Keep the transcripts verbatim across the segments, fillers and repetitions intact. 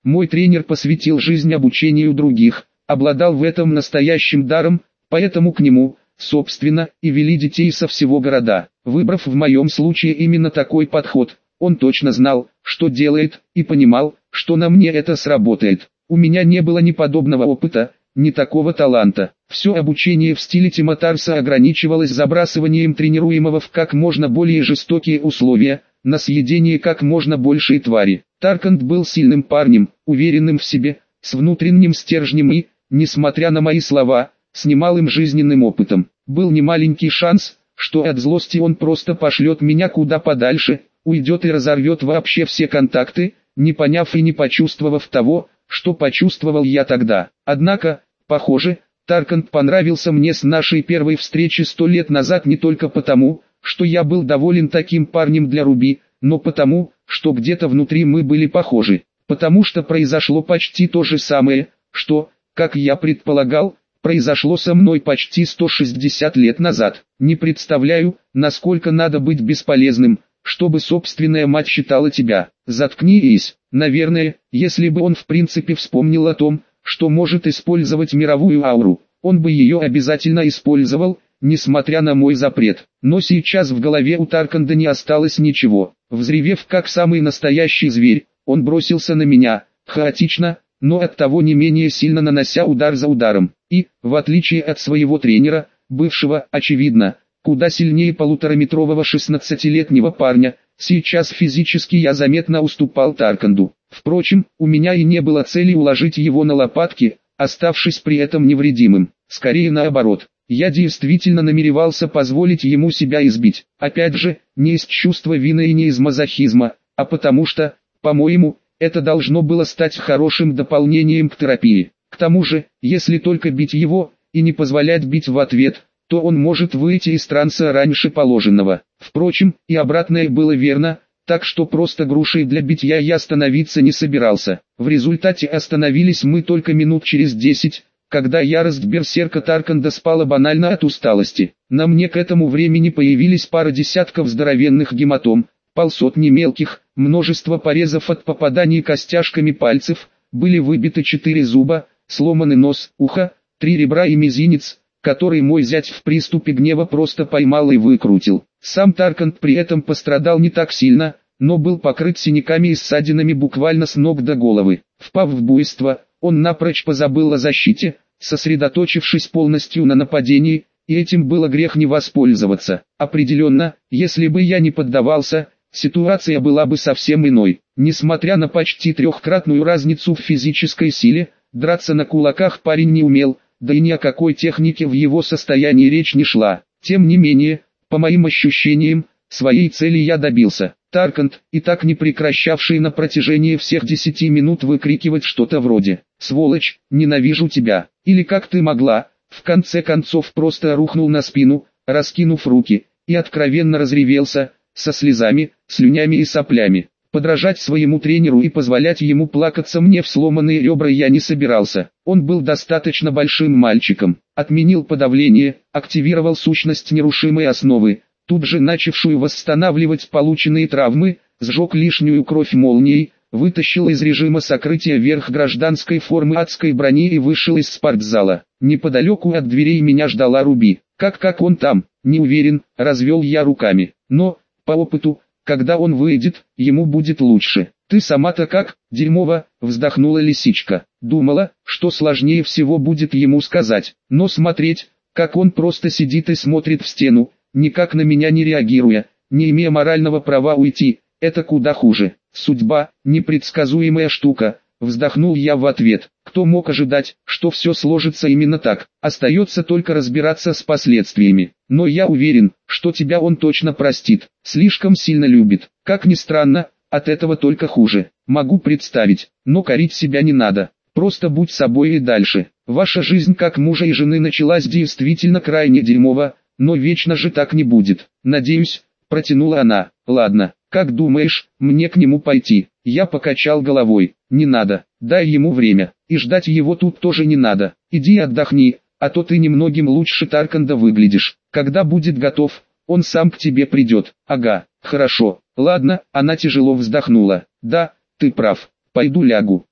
Мой тренер посвятил жизнь обучению других, обладал в этом настоящим даром, поэтому к нему, собственно, и вели детей со всего города. Выбрав в моем случае именно такой подход, он точно знал, что делает, и понимал, что на мне это сработает. У меня не было ни подобного опыта, ни такого таланта. Все обучение в стиле Тима Тарса ограничивалось забрасыванием тренируемого в как можно более жестокие условия, на съедение как можно большей твари. Таркант был сильным парнем, уверенным в себе, с внутренним стержнем и, несмотря на мои слова, с немалым жизненным опытом. Был немаленький шанс, что от злости он просто пошлет меня куда подальше, уйдет и разорвет вообще все контакты, не поняв и не почувствовав того, что почувствовал я тогда. Однако, похоже, Таркант понравился мне с нашей первой встречи сто лет назад не только потому, что я был доволен таким парнем для Руби, но потому, что где-то внутри мы были похожи. Потому что произошло почти то же самое, что, как я предполагал, произошло со мной почти сто шестьдесят лет назад. Не представляю, насколько надо быть бесполезным, чтобы собственная мать считала тебя. Заткнись. Наверное, если бы он в принципе вспомнил о том, что может использовать мировую ауру, он бы ее обязательно использовал, несмотря на мой запрет. Но сейчас в голове у Тарканда не осталось ничего. Взревев как самый настоящий зверь, он бросился на меня, хаотично, но оттого не менее сильно нанося удар за ударом. И, в отличие от своего тренера, бывшего, очевидно, куда сильнее полутораметрового шестнадцатилетнего парня, сейчас физически я заметно уступал Тарканду. Впрочем, у меня и не было цели уложить его на лопатки, оставшись при этом невредимым. Скорее наоборот, я действительно намеревался позволить ему себя избить. Опять же, не из чувства вины и не из мазохизма, а потому что, по-моему, это должно было стать хорошим дополнением к терапии. К тому же, если только бить его, и не позволять бить в ответ, то он может выйти из транса раньше положенного. Впрочем, и обратное было верно, так что просто грушей для битья я становиться не собирался. В результате остановились мы только минут через десять, когда ярость берсерка Тарканда спала банально от усталости. На мне к этому времени появились пара десятков здоровенных гематом, полсотни мелких, множество порезов от попаданий костяшками пальцев, были выбиты четыре зуба, сломаны нос, ухо, три ребра и мизинец, который мой зять в приступе гнева просто поймал и выкрутил. Сам Тарканд при этом пострадал не так сильно, но был покрыт синяками и ссадинами буквально с ног до головы. Впав в буйство, он напрочь позабыл о защите, сосредоточившись полностью на нападении, и этим было грех не воспользоваться. Определенно, если бы я не поддавался, ситуация была бы совсем иной. Несмотря на почти трехкратную разницу в физической силе, драться на кулаках парень не умел, да и ни о какой технике в его состоянии речь не шла. Тем не менее, по моим ощущениям, своей цели я добился. Тарканд, и так не прекращавший на протяжении всех десяти минут выкрикивать что-то вроде «Сволочь, ненавижу тебя!» или «Как ты могла?», в конце концов просто рухнул на спину, раскинув руки, и откровенно разревелся, со слезами, слюнями и соплями. Подражать своему тренеру и позволять ему плакаться мне в сломанные ребра я не собирался. Он был достаточно большим мальчиком. Отменил подавление, активировал сущность нерушимой основы, тут же начавшую восстанавливать полученные травмы, сжег лишнюю кровь молнией, вытащил из режима сокрытия верх гражданской формы адской брони и вышел из спортзала. Неподалеку от дверей меня ждала Руби. Как как он там, не уверен, развел я руками. Но, по опыту, когда он выйдет, ему будет лучше. Ты сама-то как, дерьмово, вздохнула лисичка. Думала, что сложнее всего будет ему сказать, но смотреть, как он просто сидит и смотрит в стену, никак на меня не реагируя, не имея морального права уйти, это куда хуже. Судьба, непредсказуемая штука, вздохнул я в ответ. Кто мог ожидать, что все сложится именно так? Остается только разбираться с последствиями. Но я уверен, что тебя он точно простит. Слишком сильно любит. Как ни странно, от этого только хуже. Могу представить, но корить себя не надо. Просто будь собой и дальше. Ваша жизнь как мужа и жены началась действительно крайне дерьмово, но вечно же так не будет. Надеюсь, протянула она. Ладно, как думаешь, мне к нему пойти? Я покачал головой. Не надо, дай ему время. И ждать его тут тоже не надо. Иди отдохни, а то ты немногим лучше Тарканда выглядишь. Когда будет готов, он сам к тебе придет. Ага, хорошо. Ладно, она тяжело вздохнула. Да, ты прав. Пойду лягу.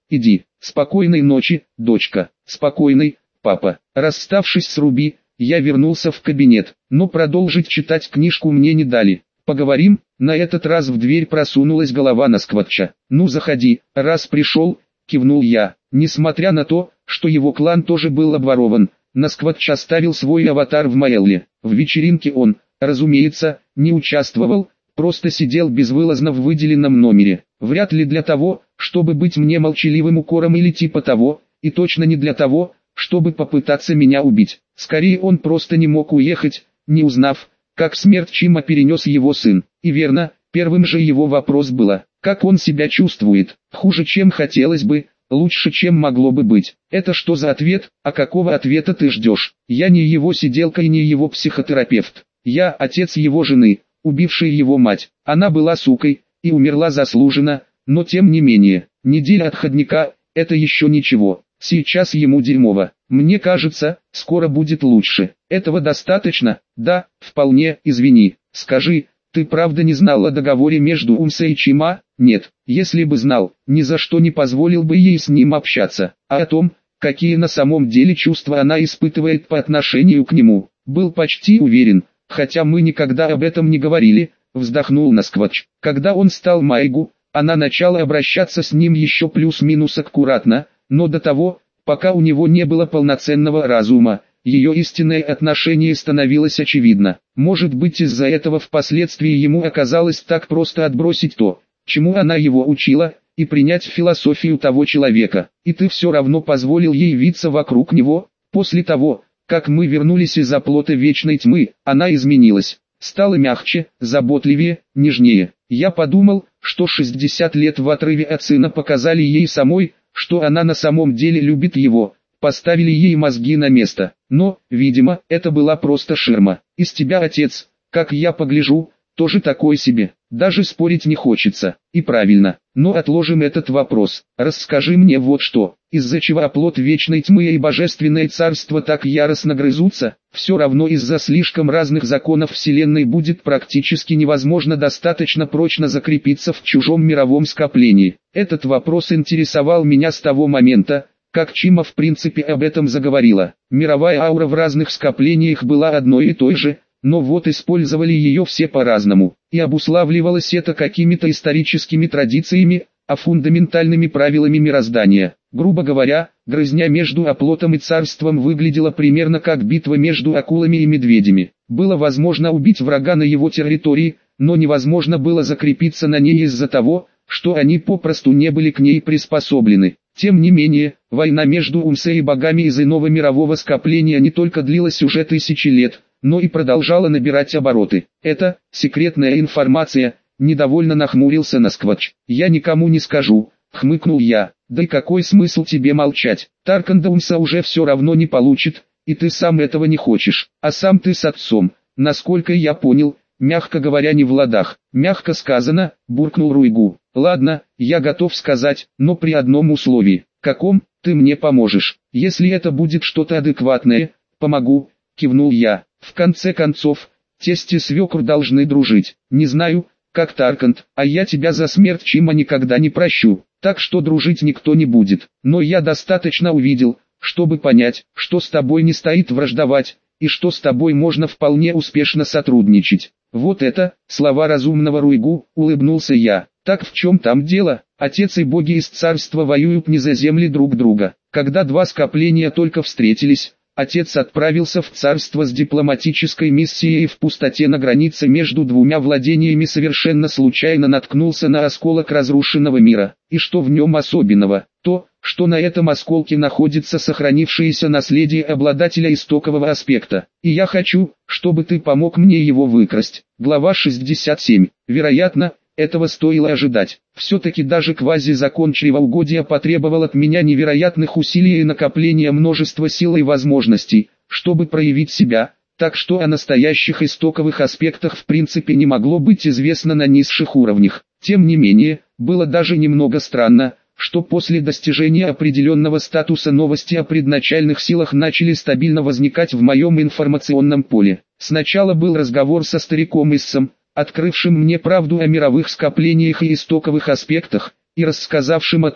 иди. Спокойной ночи, дочка. Спокойной, папа. Расставшись с Руби, я вернулся в кабинет, но продолжить читать книжку мне не дали. Поговорим? На этот раз в дверь просунулась голова Наскватча. Ну заходи, раз пришел, кивнул я. Несмотря на то, что его клан тоже был обворован, Наскватч оставил свой аватар в Маэлле. В вечеринке он, разумеется, не участвовал, просто сидел безвылазно в выделенном номере. Вряд ли для того, чтобы быть мне молчаливым укором или типа того, и точно не для того, чтобы попытаться меня убить. Скорее он просто не мог уехать, не узнав, как смерть Чима перенес его сын. И верно, первым же его вопрос было, как он себя чувствует. Хуже, чем хотелось бы, лучше, чем могло бы быть. Это что за ответ, а какого ответа ты ждешь? Я не его сиделка и не его психотерапевт. Я отец его жены, убивший его мать. Она была сукой и умерла заслуженно, но тем не менее, неделя отходника – это еще ничего. Сейчас ему дерьмово. Мне кажется, скоро будет лучше. Этого достаточно? Да, вполне, извини. Скажи, ты правда не знал о договоре между Умса и Чима? Нет. Если бы знал, ни за что не позволил бы ей с ним общаться. А о том, какие на самом деле чувства она испытывает по отношению к нему, был почти уверен, хотя мы никогда об этом не говорили, вздохнул Наскватч. Когда он стал Майгу, она начала обращаться с ним еще плюс-минус аккуратно, но до того, пока у него не было полноценного разума, ее истинное отношение становилось очевидно. Может быть, из-за этого впоследствии ему оказалось так просто отбросить то, чему она его учила, и принять философию того человека. И ты все равно позволил ей виться вокруг него. После того, как мы вернулись из оплота вечной тьмы, она изменилась, стала мягче, заботливее, нежнее. Я подумал, что шестьдесят лет в отрыве от сына показали ей самой, что она на самом деле любит его, поставили ей мозги на место. Но, видимо, это была просто ширма. Из тебя отец, как я погляжу, тоже такой себе. Даже спорить не хочется. И правильно. Но отложим этот вопрос. Расскажи мне вот что. Из-за чего оплот вечной тьмы и божественное царство так яростно грызутся? Все равно из-за слишком разных законов вселенной будет практически невозможно достаточно прочно закрепиться в чужом мировом скоплении. Этот вопрос интересовал меня с того момента, как Чима в принципе об этом заговорила. Мировая аура в разных скоплениях была одной и той же, но вот использовали ее все по-разному, и обуславливалось это какими-то историческими традициями, а фундаментальными правилами мироздания. Грубо говоря, грызня между оплотом и царством выглядела примерно как битва между акулами и медведями. Было возможно убить врага на его территории, но невозможно было закрепиться на ней из-за того, что они попросту не были к ней приспособлены. Тем не менее, война между Умса и богами из иного мирового скопления не только длилась уже тысячи лет, но и продолжала набирать обороты. Это секретная информация, недовольно нахмурился Наскватч. Я никому не скажу, хмыкнул я. Да и какой смысл тебе молчать? Таркан Умса уже все равно не получит, и ты сам этого не хочешь. А сам ты с отцом, насколько я понял, мягко говоря, не в ладах. Мягко сказано, буркнул Руйгу. Ладно, я готов сказать, но при одном условии. Каком? Ты мне поможешь. Если это будет что-то адекватное, помогу, кивнул я. В конце концов, тесть и свекр должны дружить. Не знаю, как Таркант, а я тебя за смерть Чима никогда не прощу. Так что дружить никто не будет. Но я достаточно увидел, чтобы понять, что с тобой не стоит враждовать, и что с тобой можно вполне успешно сотрудничать. Вот это, слова разумного Руйгу, улыбнулся я. Так в чем там дело? Отец и боги из царства воюют не за земли друг друга. Когда два скопления только встретились, отец отправился в царство с дипломатической миссией и в пустоте на границе между двумя владениями совершенно случайно наткнулся на осколок разрушенного мира. И что в нем особенного? То, что на этом осколке находится сохранившееся наследие обладателя истокового аспекта. И я хочу, чтобы ты помог мне его выкрасть. Глава шестьдесят семь. Вероятно, этого стоило ожидать. Все-таки даже квази-закон чревоугодия потребовал от меня невероятных усилий и накопления множества сил и возможностей, чтобы проявить себя, так что о настоящих истоковых аспектах в принципе не могло быть известно на низших уровнях. Тем не менее, было даже немного странно, что после достижения определенного статуса новости о предначальных силах начали стабильно возникать в моем информационном поле. Сначала был разговор со стариком Иссом, открывшим мне правду о мировых скоплениях и истоковых аспектах, и рассказавшим о том,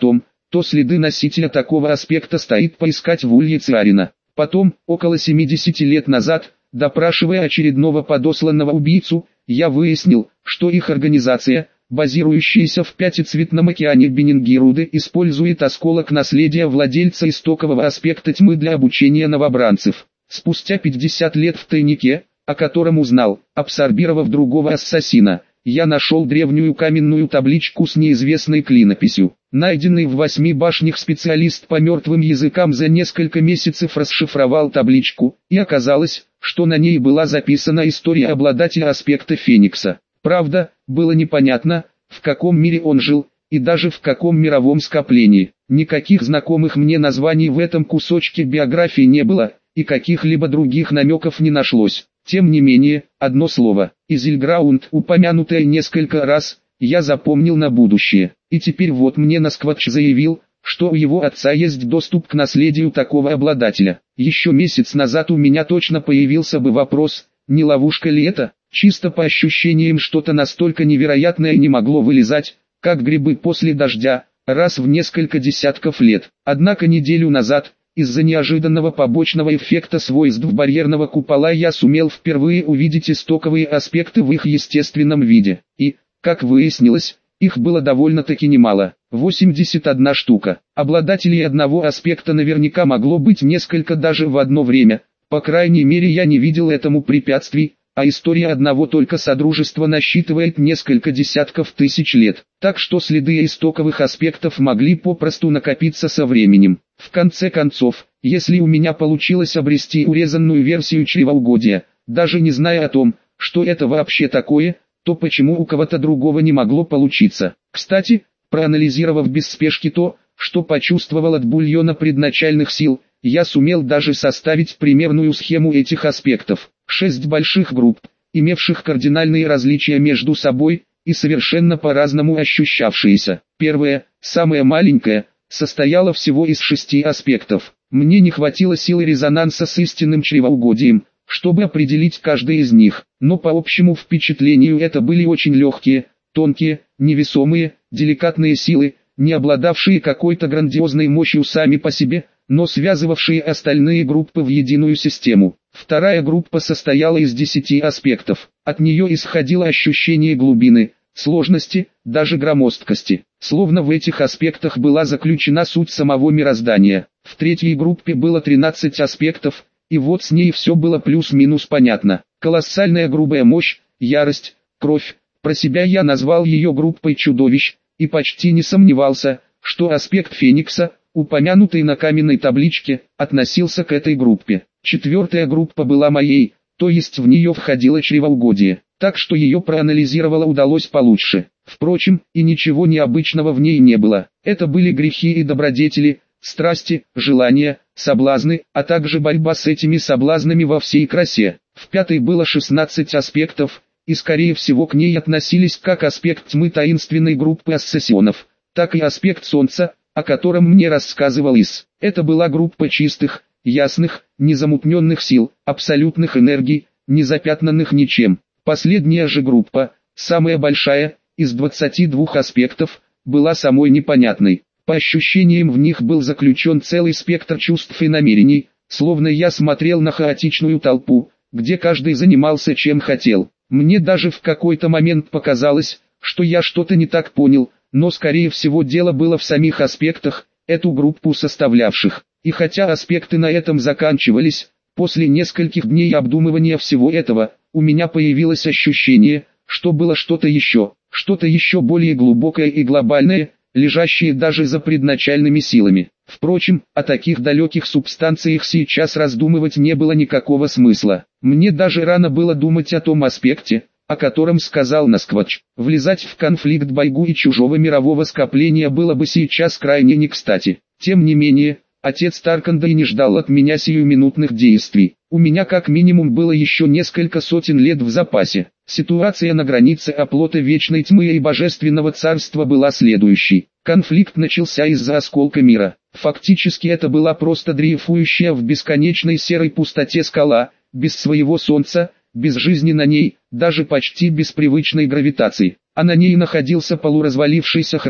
то следы носителя такого аспекта стоит поискать в улье Циарина. Потом, около семидесяти лет назад, допрашивая очередного подосланного убийцу, я выяснил, что их организация, базирующаяся в Пятицветном океане Бенингируды, использует осколок наследия владельца истокового аспекта тьмы для обучения новобранцев. Спустя пятьдесят лет в тайнике, о котором узнал, абсорбировав другого ассасина, я нашел древнюю каменную табличку с неизвестной клинописью. Найденный в восьми башнях специалист по мертвым языкам за несколько месяцев расшифровал табличку, и оказалось, что на ней была записана история обладателя аспекта Феникса. Правда, было непонятно, в каком мире он жил, и даже в каком мировом скоплении. Никаких знакомых мне названий в этом кусочке биографии не было, и каких-либо других намеков не нашлось. Тем не менее, одно слово, Изильграунд, упомянутое несколько раз, я запомнил на будущее. И теперь вот мне Наскватч заявил, что у его отца есть доступ к наследию такого обладателя. Еще месяц назад у меня точно появился бы вопрос, не ловушка ли это? Чисто по ощущениям что-то настолько невероятное не могло вылезать, как грибы после дождя, раз в несколько десятков лет. Однако неделю назад, из-за неожиданного побочного эффекта свойств барьерного купола я сумел впервые увидеть истоковые аспекты в их естественном виде. И, как выяснилось, их было довольно-таки немало. восемьдесят одна штука. Обладателей одного аспекта наверняка могло быть несколько даже в одно время. По крайней мере я не видел этому препятствий, а история одного только содружества насчитывает несколько десятков тысяч лет. Так что следы истоковых аспектов могли попросту накопиться со временем. В конце концов, если у меня получилось обрести урезанную версию чревоугодия, даже не зная о том, что это вообще такое, то почему у кого-то другого не могло получиться? Кстати, проанализировав без спешки то, что почувствовал от бульона предначальных сил, я сумел даже составить примерную схему этих аспектов. Шесть больших групп, имевших кардинальные различия между собой, и совершенно по-разному ощущавшиеся. Первая, самая маленькая, состояла всего из шести аспектов. Мне не хватило силы резонанса с истинным чревоугодием, чтобы определить каждый из них, но по общему впечатлению это были очень легкие, тонкие, невесомые, деликатные силы, не обладавшие какой-то грандиозной мощью сами по себе, но связывавшие остальные группы в единую систему. Вторая группа состояла из десяти аспектов. От нее исходило ощущение глубины, сложности, даже громоздкости. Словно в этих аспектах была заключена суть самого мироздания. В третьей группе было тринадцать аспектов, и вот с ней все было плюс-минус понятно. Колоссальная грубая мощь, ярость, кровь. Про себя я назвал ее группой чудовищ, и почти не сомневался, что аспект Феникса, упомянутый на каменной табличке, относился к этой группе. Четвертая группа была моей, то есть в нее входило чревоугодие, так что ее проанализировало удалось получше. Впрочем, и ничего необычного в ней не было. Это были грехи и добродетели, страсти, желания, соблазны, а также борьба с этими соблазнами во всей красе. В пятой было шестнадцать аспектов, и скорее всего к ней относились как аспект тьмы таинственной группы ассасионов, так и аспект солнца, о котором мне рассказывал Ис. Это была группа чистых, ясных, незамутненных сил, абсолютных энергий, не запятнанных ничем. Последняя же группа, самая большая, из двадцати двух аспектов, была самой непонятной. По ощущениям в них был заключен целый спектр чувств и намерений, словно я смотрел на хаотичную толпу, где каждый занимался чем хотел. Мне даже в какой-то момент показалось, что я что-то не так понял, но скорее всего дело было в самих аспектах, эту группу составлявших. И хотя аспекты на этом заканчивались, после нескольких дней обдумывания всего этого, у меня появилось ощущение, что было что-то еще, что-то еще более глубокое и глобальное, лежащее даже за предначальными силами. Впрочем, о таких далеких субстанциях сейчас раздумывать не было никакого смысла. Мне даже рано было думать о том аспекте, о котором сказал Наскватч. Влезать в конфликт Байгу и чужого мирового скопления было бы сейчас крайне не кстати. Тем не менее, отец Тарканда и не ждал от меня сиюминутных действий. У меня как минимум было еще несколько сотен лет в запасе. Ситуация на границе оплота Вечной Тьмы и Божественного Царства была следующей. Конфликт начался из-за осколка мира. Фактически это была просто дрейфующая в бесконечной серой пустоте скала, без своего солнца, без жизни на ней, даже почти без привычной гравитации. А на ней находился полуразвалившийся храм,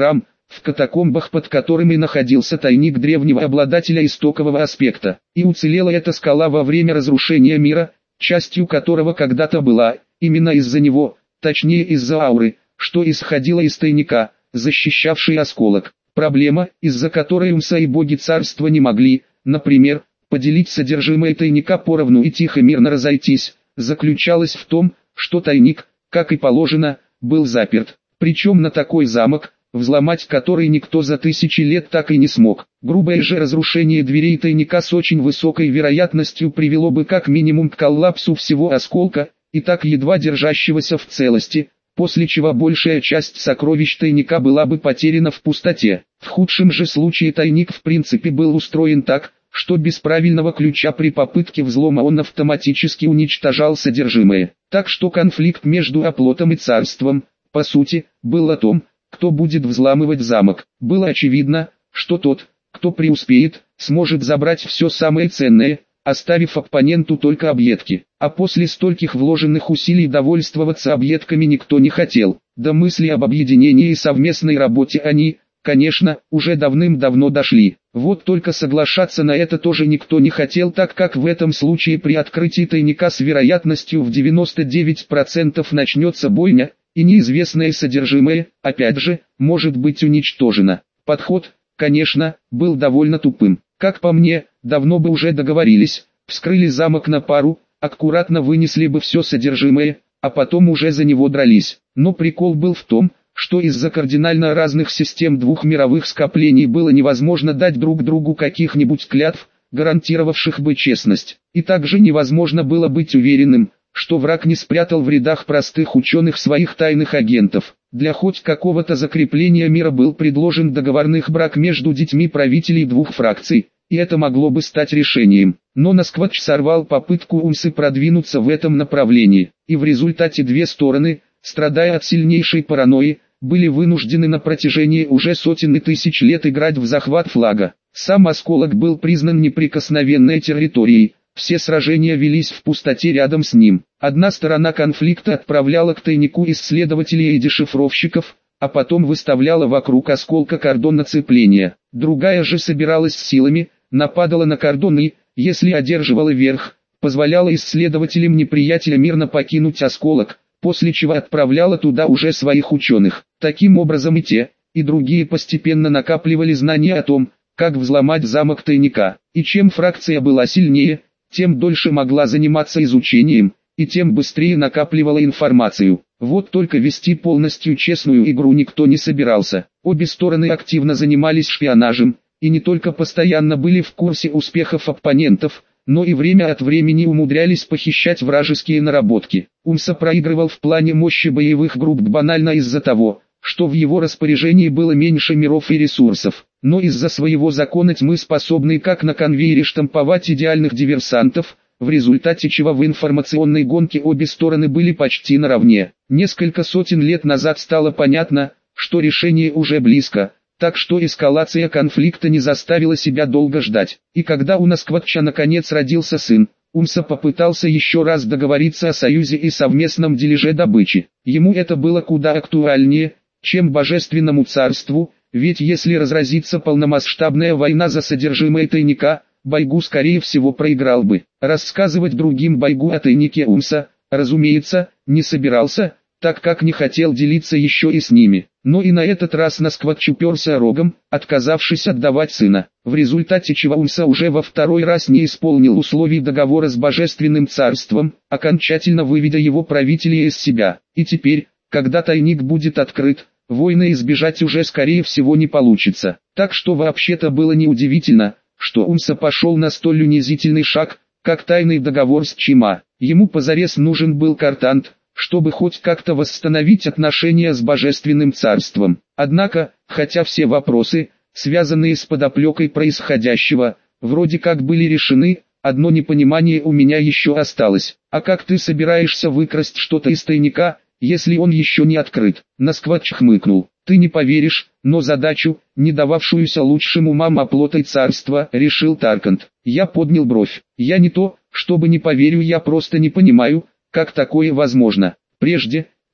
в катакомбах, под которыми находился тайник древнего обладателя истокового аспекта. И уцелела эта скала во время разрушения мира, частью которого когда-то была, именно из-за него, точнее из-за ауры, что исходила из тайника, защищавшей осколок. Проблема, из-за которой Умса и боги царства не могли, например, поделить содержимое тайника поровну и тихо мирно разойтись, заключалась в том, что тайник, как и положено, был заперт. Причем на такой замок, взломать который никто за тысячи лет так и не смог. Грубое же разрушение дверей тайника с очень высокой вероятностью привело бы как минимум к коллапсу всего осколка, и так едва держащегося в целости, после чего большая часть сокровищ тайника была бы потеряна в пустоте. В худшем же случае тайник в принципе был устроен так, что без правильного ключа при попытке взлома он автоматически уничтожал содержимое. Так что конфликт между оплотом и царством, по сути, был о том, кто будет взламывать замок. Было очевидно, что тот, кто преуспеет, сможет забрать все самое ценное, оставив оппоненту только объедки. А после стольких вложенных усилий довольствоваться объедками никто не хотел. До мысли об объединении и совместной работе они, конечно, уже давным-давно дошли. Вот только соглашаться на это тоже никто не хотел, так как в этом случае при открытии тайника с вероятностью в девяносто девять процентов начнется бойня, и неизвестное содержимое, опять же, может быть уничтожено. Подход, конечно, был довольно тупым. Как по мне, давно бы уже договорились, вскрыли замок на пару, аккуратно вынесли бы все содержимое, а потом уже за него дрались. Но прикол был в том, что из-за кардинально разных систем двух мировых скоплений было невозможно дать друг другу каких-нибудь клятв, гарантировавших бы честность. И также невозможно было быть уверенным, что враг не спрятал в рядах простых ученых своих тайных агентов. Для хоть какого-то закрепления мира был предложен договорных брак между детьми правителей двух фракций, и это могло бы стать решением. Но Наскватч сорвал попытку Умсы продвинуться в этом направлении, и в результате две стороны, страдая от сильнейшей паранойи, были вынуждены на протяжении уже сотен и тысяч лет играть в захват флага. Сам осколок был признан неприкосновенной территорией, все сражения велись в пустоте рядом с ним. Одна сторона конфликта отправляла к тайнику исследователей и дешифровщиков, а потом выставляла вокруг осколка кордон оцепления. Другая же собиралась с силами, нападала на кордон и, если одерживала верх, позволяла исследователям неприятеля мирно покинуть осколок, после чего отправляла туда уже своих ученых. Таким образом и те, и другие постепенно накапливали знания о том, как взломать замок тайника. И чем фракция была сильнее, тем дольше могла заниматься изучением, и тем быстрее накапливала информацию. Вот только вести полностью честную игру никто не собирался. Обе стороны активно занимались шпионажем, и не только постоянно были в курсе успехов оппонентов, но и время от времени умудрялись похищать вражеские наработки. Умса проигрывал в плане мощи боевых групп банально из-за того, что в его распоряжении было меньше миров и ресурсов. Но из-за своего закона тьмы способны как на конвейере штамповать идеальных диверсантов, в результате чего в информационной гонке обе стороны были почти наравне. Несколько сотен лет назад стало понятно, что решение уже близко, так что эскалация конфликта не заставила себя долго ждать. И когда у Наскватча наконец родился сын, Умса попытался еще раз договориться о союзе и совместном дележе добычи. Ему это было куда актуальнее, чем Божественному царству, ведь если разразится полномасштабная война за содержимое тайника, Байгу скорее всего проиграл бы. Рассказывать другим Байгу о тайнике Умса, разумеется, не собирался, так как не хотел делиться еще и с ними. Но и на этот раз Наскватч уперся рогом, отказавшись отдавать сына, в результате чего Умса уже во второй раз не исполнил условий договора с Божественным царством, окончательно выведя его правителей из себя. И теперь, когда тайник будет открыт, войны избежать уже скорее всего не получится. Так что вообще-то было неудивительно, что Умса пошел на столь унизительный шаг, как тайный договор с Чима. Ему позарез нужен был Картант, чтобы хоть как-то восстановить отношения с Божественным царством. Однако, хотя все вопросы, связанные с подоплекой происходящего, вроде как были решены, одно непонимание у меня еще осталось. А как ты собираешься выкрасть что-то из тайника, если он еще не открыт? Наскватч хмыкнул. Ты не поверишь, но задачу, не дававшуюся лучшим умам оплотой царства, решил Таркант. Я поднял бровь. Я не то, чтобы не поверю, я просто не понимаю, как такое возможно. Прежде,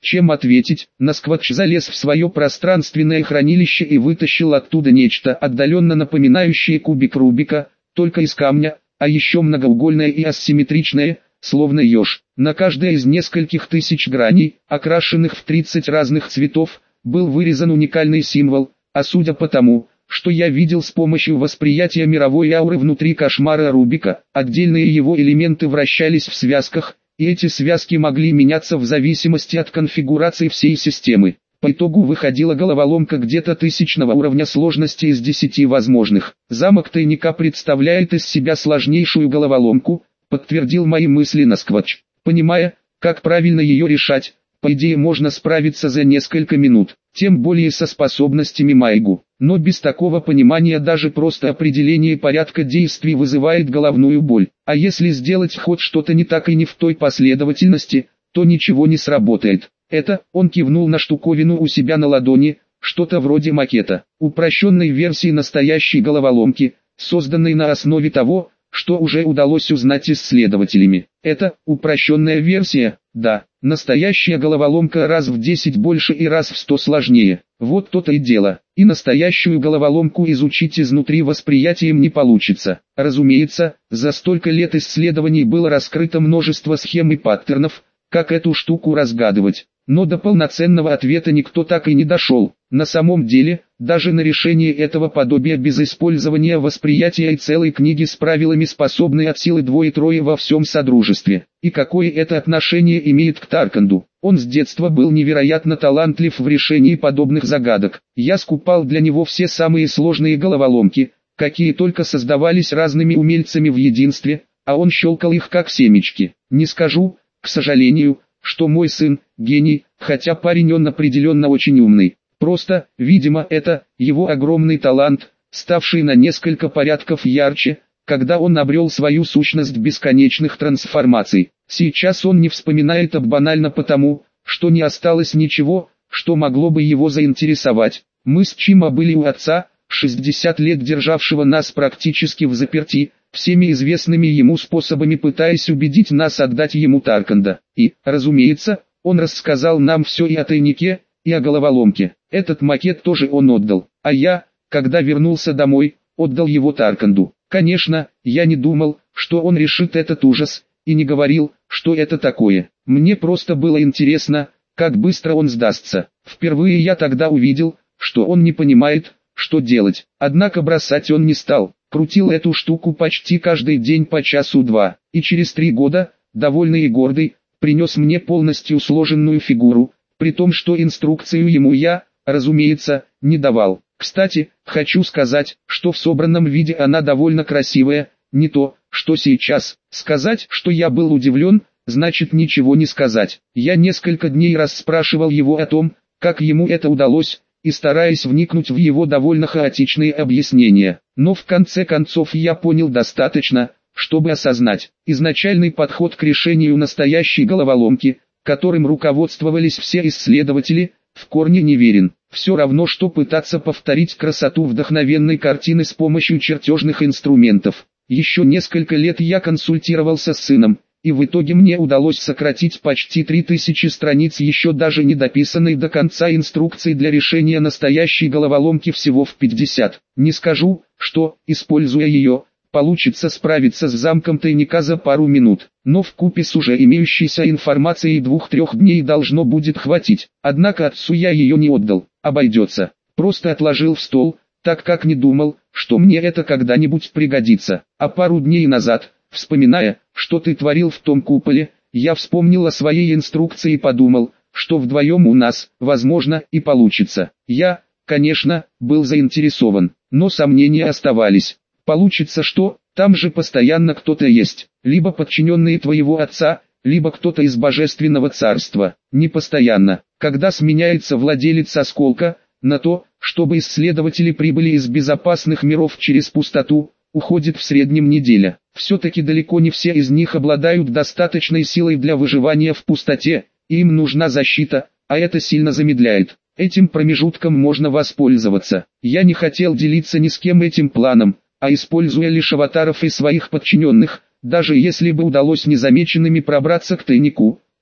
чем ответить, Насквотч залез в свое пространственное хранилище и вытащил оттуда нечто отдаленно напоминающее кубик Рубика, только из камня, а еще многоугольное и асимметричное, словно еж. На каждой из нескольких тысяч граней, окрашенных в тридцать разных цветов, был вырезан уникальный символ, а судя по тому, что я видел с помощью восприятия мировой ауры внутри кошмара Рубика, отдельные его элементы вращались в связках, и эти связки могли меняться в зависимости от конфигурации всей системы. По итогу выходила головоломка где-то тысячного уровня сложности из десяти возможных. Замок тайника представляет из себя сложнейшую головоломку, подтвердил мои мысли Насквотч. Понимая, как правильно ее решать, по идее можно справиться за несколько минут, тем более со способностями Майгу. Но без такого понимания даже просто определение порядка действий вызывает головную боль. А если сделать хоть что-то не так и не в той последовательности, то ничего не сработает. Это, он кивнул на штуковину у себя на ладони, что-то вроде макета, упрощенной версии настоящей головоломки, созданной на основе того, что уже удалось узнать исследователями. Это упрощенная версия, да, настоящая головоломка раз в десять больше и раз в сто сложнее. Вот то-то и дело. И настоящую головоломку изучить изнутри восприятием не получится. Разумеется, за столько лет исследований было раскрыто множество схем и паттернов, как эту штуку разгадывать. Но до полноценного ответа никто так и не дошел. На самом деле, даже на решение этого подобия без использования восприятия и целой книги с правилами способны от силы двое-трое во всем Содружестве. И какое это отношение имеет к Тарканду? Он с детства был невероятно талантлив в решении подобных загадок. Я скупал для него все самые сложные головоломки, какие только создавались разными умельцами в единстве, а он щелкал их как семечки. Не скажу, к сожалению, что мой сын – гений, хотя парень он определенно очень умный. Просто, видимо, это его огромный талант, ставший на несколько порядков ярче, когда он обрел свою сущность бесконечных трансформаций. Сейчас он не вспоминает об банально потому, что не осталось ничего, что могло бы его заинтересовать. Мы с Чима были у отца, шестьдесят лет державшего нас практически взаперти, всеми известными ему способами пытаясь убедить нас отдать ему Тарканда. И, разумеется, он рассказал нам все и о тайнике, и о головоломке. Этот макет тоже он отдал, а я, когда вернулся домой, отдал его Тарканду. Конечно, я не думал, что он решит этот ужас, и не говорил, что это такое. Мне просто было интересно, как быстро он сдастся. Впервые я тогда увидел, что он не понимает, что делать. Однако бросать он не стал. Крутил эту штуку почти каждый день по часу-два, и через три года, довольный и гордый, принес мне полностью сложенную фигуру, при том, что инструкцию ему я, разумеется, не давал. Кстати, хочу сказать, что в собранном виде она довольно красивая, не то, что сейчас. Сказать, что я был удивлен, значит ничего не сказать. Я несколько дней расспрашивал его о том, как ему это удалось, и стараясь вникнуть в его довольно хаотичные объяснения. Но в конце концов я понял достаточно, чтобы осознать, изначальный подход к решению настоящей головоломки, которым руководствовались все исследователи, в корне неверен. Все равно, что пытаться повторить красоту вдохновенной картины с помощью чертежных инструментов. Еще несколько лет я консультировался с сыном, и в итоге мне удалось сократить почти три тысячи страниц еще даже не дописанной до конца инструкции для решения настоящей головоломки всего в пятьдесят. Не скажу, что, используя ее, получится справиться с замком тайника за пару минут, но вкупе с уже имеющейся информацией двух-трех дней должно будет хватить. Однако отцу я ее не отдал, обойдется. Просто отложил в стол, так как не думал, что мне это когда-нибудь пригодится. А пару дней назад, вспоминая, что ты творил в том куполе, я вспомнил о своей инструкции и подумал, что вдвоем у нас, возможно, и получится. Я, конечно, был заинтересован, но сомнения оставались. Получится что, там же постоянно кто-то есть, либо подчиненные твоего отца, либо кто-то из божественного царства. Не постоянно, когда сменяется владелец осколка, на то, чтобы исследователи прибыли из безопасных миров через пустоту, уходит в среднем неделя. Все-таки далеко не все из них обладают достаточной силой для выживания в пустоте, и им нужна защита, а это сильно замедляет. Этим промежутком можно воспользоваться. Я не хотел делиться ни с кем этим планом, а используя лишь аватаров и своих подчиненных, даже если бы удалось незамеченными пробраться к тайнику,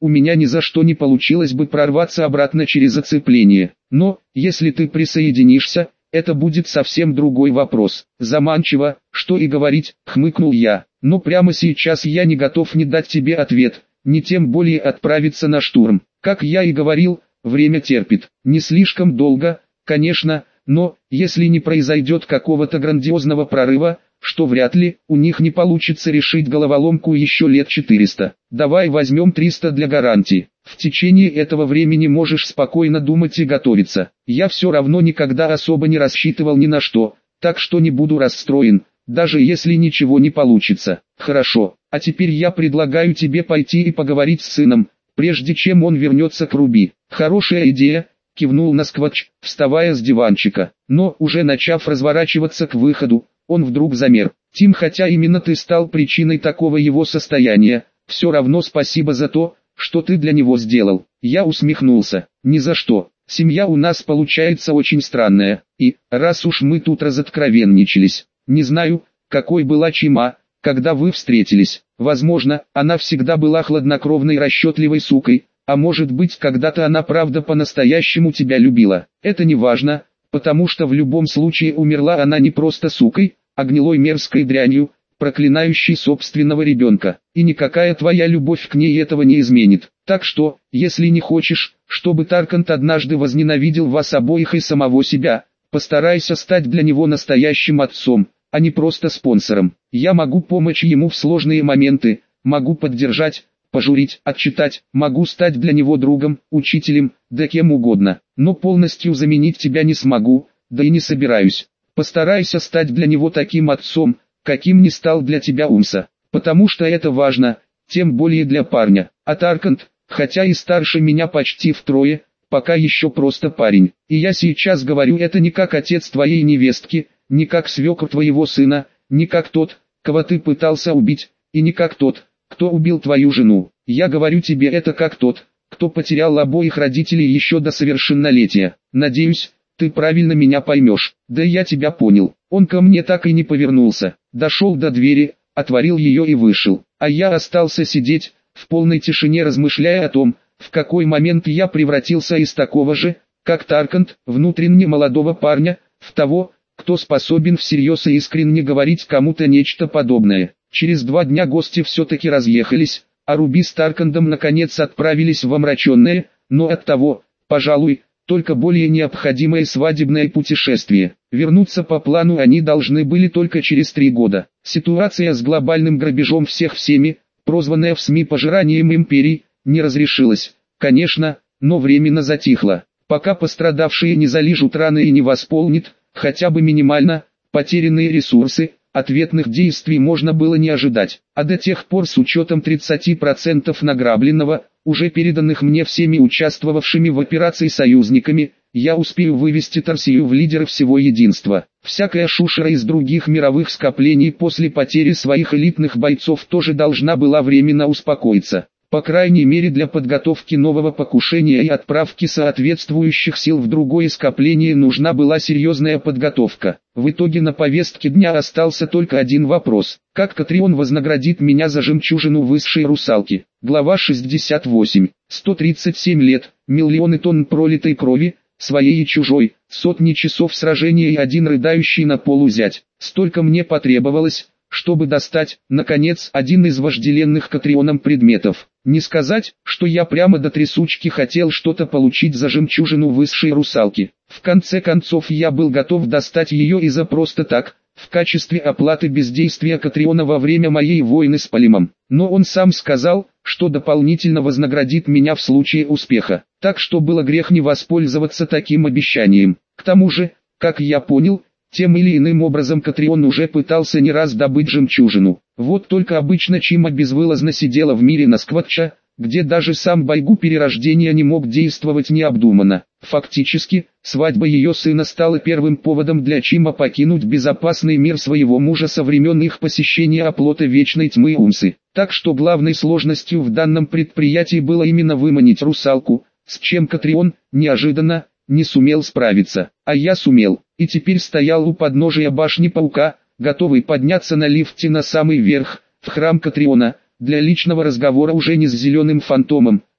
у меня ни за что не получилось бы прорваться обратно через оцепление. Но, если ты присоединишься, это будет совсем другой вопрос. Заманчиво, что и говорить, хмыкнул я. Но прямо сейчас я не готов не дать тебе ответ, не тем более отправиться на штурм. Как я и говорил, время терпит. Не слишком долго, конечно, но, если не произойдет какого-то грандиозного прорыва, что вряд ли, у них не получится решить головоломку еще лет четыреста. Давай возьмем триста для гарантии. В течение этого времени можешь спокойно думать и готовиться. Я все равно никогда особо не рассчитывал ни на что, так что не буду расстроен, даже если ничего не получится. Хорошо, а теперь я предлагаю тебе пойти и поговорить с сыном, прежде чем он вернется к Руби. Хорошая идея, кивнул Насквач, вставая с диванчика. Но, уже начав разворачиваться к выходу, он вдруг замер. Тим, хотя именно ты стал причиной такого его состояния, все равно спасибо за то, что ты для него сделал. Я усмехнулся. Ни за что. Семья у нас получается очень странная. И, раз уж мы тут разоткровенничались, не знаю, какой была Чима, когда вы встретились. Возможно, она всегда была хладнокровной расчетливой сукой, а может быть, когда-то она правда по-настоящему тебя любила. Это не важно, потому что в любом случае умерла она не просто сукой, а гнилой мерзкой дрянью, проклинающей собственного ребенка. И никакая твоя любовь к ней этого не изменит. Так что, если не хочешь, чтобы Таркант однажды возненавидел вас обоих и самого себя, постарайся стать для него настоящим отцом, а не просто спонсором. Я могу помочь ему в сложные моменты, могу поддержать, пожурить, отчитать, могу стать для него другом, учителем, да кем угодно, но полностью заменить тебя не смогу, да и не собираюсь. Постарайся стать для него таким отцом, каким не стал для тебя Умса, потому что это важно, тем более для парня. А Таркант, хотя и старше меня почти втрое, пока еще просто парень. И я сейчас говорю это не как отец твоей невестки, не как свекр твоего сына, не как тот, кого ты пытался убить, и не как тот, кто убил твою жену. Я говорю тебе это как тот, кто потерял обоих родителей еще до совершеннолетия. Надеюсь, ты правильно меня поймешь. Да я тебя понял. Он ко мне так и не повернулся. Дошел до двери, отворил ее и вышел. А я остался сидеть, в полной тишине размышляя о том, в какой момент я превратился из такого же, как Таркант, внутренне молодого парня, в того, кто способен всерьез и искренне говорить кому-то нечто подобное. Через два дня гости все-таки разъехались, а Руби с Таркандом наконец отправились в омраченное, но оттого, пожалуй, только более необходимое свадебное путешествие. Вернуться по плану они должны были только через три года. Ситуация с глобальным грабежом всех всеми, прозванная в СМИ пожиранием империй, не разрешилась, конечно, но временно затихла. Пока пострадавшие не залижут раны и не восполнят, хотя бы минимально, потерянные ресурсы, ответных действий можно было не ожидать. А до тех пор с учетом тридцати процентов награбленного, уже переданных мне всеми участвовавшими в операции союзниками, я успею вывести Тарсию в лидеры всего единства. Всякая шушера из других мировых скоплений после потери своих элитных бойцов тоже должна была временно успокоиться. По крайней мере для подготовки нового покушения и отправки соответствующих сил в другое скопление нужна была серьезная подготовка. В итоге на повестке дня остался только один вопрос. Как Катрион вознаградит меня за жемчужину высшей русалки? Глава шестьдесят восемь. сто тридцать семь лет, миллионы тонн пролитой крови, своей и чужой, сотни часов сражения и один рыдающий на полу зять. Столько мне потребовалось, чтобы достать, наконец, один из вожделенных Катрионом предметов. Не сказать, что я прямо до трясучки хотел что-то получить за жемчужину высшей русалки. В конце концов я был готов достать ее и за просто так, в качестве оплаты бездействия Катриона во время моей войны с Полимом. Но он сам сказал, что дополнительно вознаградит меня в случае успеха. Так что было грех не воспользоваться таким обещанием. К тому же, как я понял, тем или иным образом Катрион уже пытался не раз добыть жемчужину. Вот только обычно Чима безвылазно сидела в мире Наскватча, где даже сам Байгу перерождения не мог действовать необдуманно. Фактически, свадьба ее сына стала первым поводом для Чима покинуть безопасный мир своего мужа со времен их посещения оплота Вечной Тьмы Умсы. Так что главной сложностью в данном предприятии было именно выманить русалку, с чем Катрион, неожиданно, не сумел справиться. А я сумел, и теперь стоял у подножия башни Паука, готовый подняться на лифте на самый верх, в храм Катриона, для личного разговора уже не с зеленым фантомом,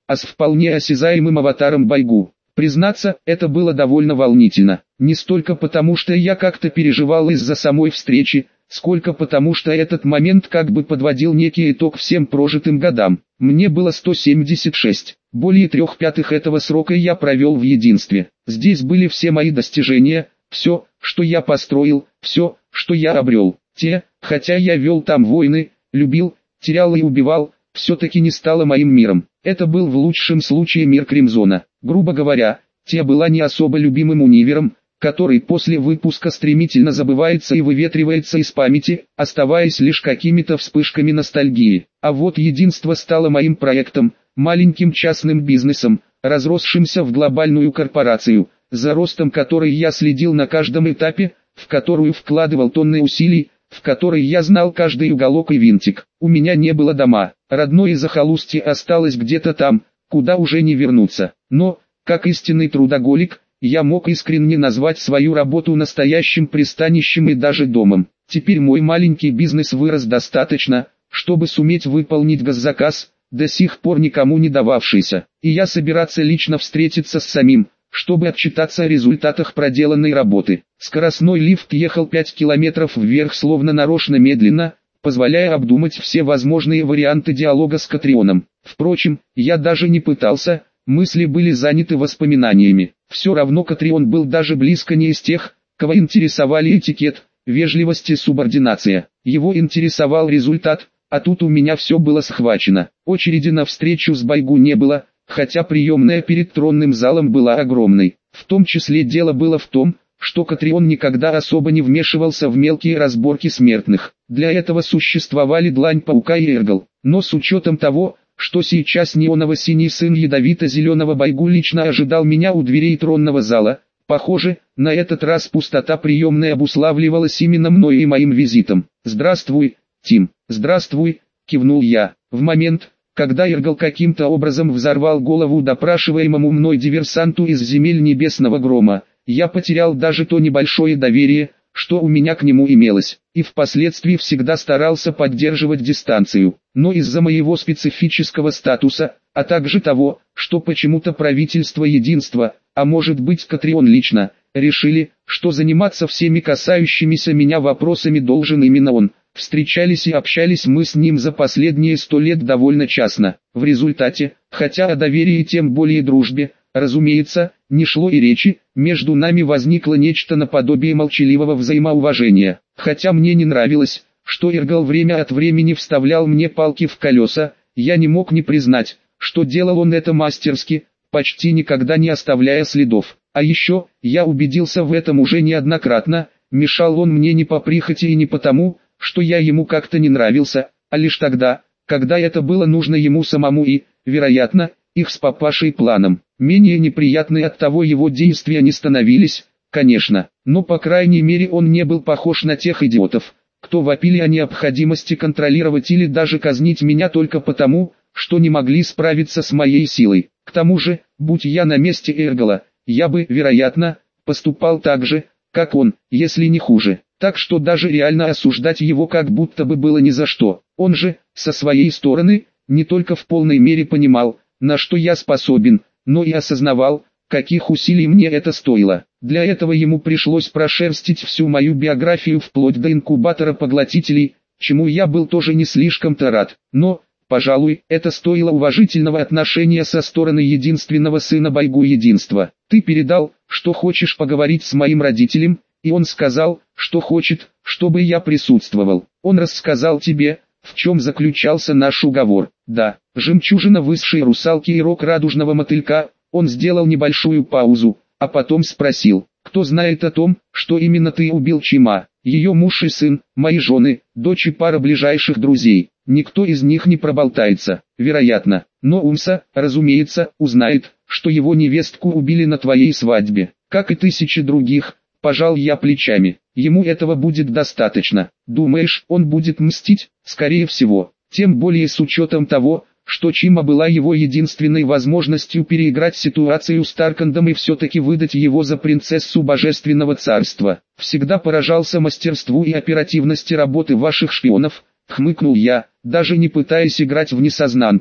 а с вполне осязаемым аватаром Байгу. Признаться, это было довольно волнительно. Не столько потому, что я как-то переживал из-за самой встречи, сколько потому, что этот момент как бы подводил некий итог всем прожитым годам. Мне было сто семьдесят шесть. Более трех пятых этого срока я провел в единстве. Здесь были все мои достижения, все, что я построил, все, что я обрел. Те, хотя я вел там войны, любил, терял и убивал, все-таки не стало моим миром. Это был в лучшем случае мир Кримзона. Грубо говоря, те была не особо любимым универом, который после выпуска стремительно забывается и выветривается из памяти, оставаясь лишь какими-то вспышками ностальгии. А вот единство стало моим проектом, маленьким частным бизнесом, разросшимся в глобальную корпорацию, за ростом которой я следил на каждом этапе, в которую вкладывал тонны усилий, в которой я знал каждый уголок и винтик. У меня не было дома, родное захолустье осталось где-то там, куда уже не вернуться. Но, как истинный трудоголик, я мог искренне назвать свою работу настоящим пристанищем и даже домом. Теперь мой маленький бизнес вырос достаточно, чтобы суметь выполнить госзаказ, до сих пор никому не дававшийся. И я собирался лично встретиться с самим, чтобы отчитаться о результатах проделанной работы. Скоростной лифт ехал пять километров вверх словно нарочно медленно, позволяя обдумать все возможные варианты диалога с Катрионом. Впрочем, я даже не пытался, мысли были заняты воспоминаниями. Все равно Катрион был даже близко не из тех, кого интересовали этикет, вежливость и субординация. Его интересовал результат, а тут у меня все было схвачено. Очереди на встречу с Байгу не было, хотя приемная перед тронным залом была огромной. В том числе дело было в том, что Катрион никогда особо не вмешивался в мелкие разборки смертных. Для этого существовали Длань Паука и Эргл. Но с учетом того, что сейчас неоново-синий сын ядовито-зеленого Байгу лично ожидал меня у дверей тронного зала, похоже, на этот раз пустота приемной обуславливалась именно мной и моим визитом. «Здравствуй, Тим». «Здравствуй», кивнул я. В момент, когда Эргл каким-то образом взорвал голову допрашиваемому мной диверсанту из земель Небесного Грома, я потерял даже то небольшое доверие, что у меня к нему имелось, и впоследствии всегда старался поддерживать дистанцию. Но из-за моего специфического статуса, а также того, что почему-то правительство единства, а может быть Катрион лично, решили, что заниматься всеми касающимися меня вопросами должен именно он. Встречались и общались мы с ним за последние сто лет довольно часто. В результате, хотя о доверии и тем более дружбе, разумеется, не шло и речи, между нами возникло нечто наподобие молчаливого взаимоуважения. Хотя мне не нравилось, что Эргл время от времени вставлял мне палки в колеса, я не мог не признать, что делал он это мастерски, почти никогда не оставляя следов. А еще, я убедился в этом уже неоднократно, мешал он мне не по прихоти и не потому, что я ему как-то не нравился, а лишь тогда, когда это было нужно ему самому и, вероятно, их с папашей планом. Менее неприятные от того его действия не становились, конечно, но по крайней мере он не был похож на тех идиотов, кто вопили о необходимости контролировать или даже казнить меня только потому, что не могли справиться с моей силой. К тому же, будь я на месте Эргла, я бы, вероятно, поступал так же, как он, если не хуже. Так что даже реально осуждать его как будто бы было ни за что. Он же, со своей стороны, не только в полной мере понимал, на что я способен, но и осознавал, каких усилий мне это стоило. Для этого ему пришлось прошерстить всю мою биографию вплоть до инкубатора поглотителей, чему я был тоже не слишком-то рад. Но, пожалуй, это стоило уважительного отношения со стороны единственного сына Байгу единства. Ты передал, что хочешь поговорить с моим родителем, и он сказал, что хочет, чтобы я присутствовал. Он рассказал тебе, в чем заключался наш уговор. Да, жемчужина высшей русалки и рог радужного мотылька. Он сделал небольшую паузу, а потом спросил, кто знает о том, что именно ты убил Чима, ее муж и сын, мои жены, дочь и пара ближайших друзей. Никто из них не проболтается, вероятно, но Умса, разумеется, узнает, что его невестку убили на твоей свадьбе, как и тысячи других. Пожал я плечами. Ему этого будет достаточно. Думаешь, он будет мстить? Скорее всего. Тем более с учетом того, что Чима была его единственной возможностью переиграть ситуацию с Таркандом и все-таки выдать его за принцессу Божественного Царства. Всегда поражался мастерству и оперативности работы ваших шпионов, хмыкнул я, даже не пытаясь играть в несознанку.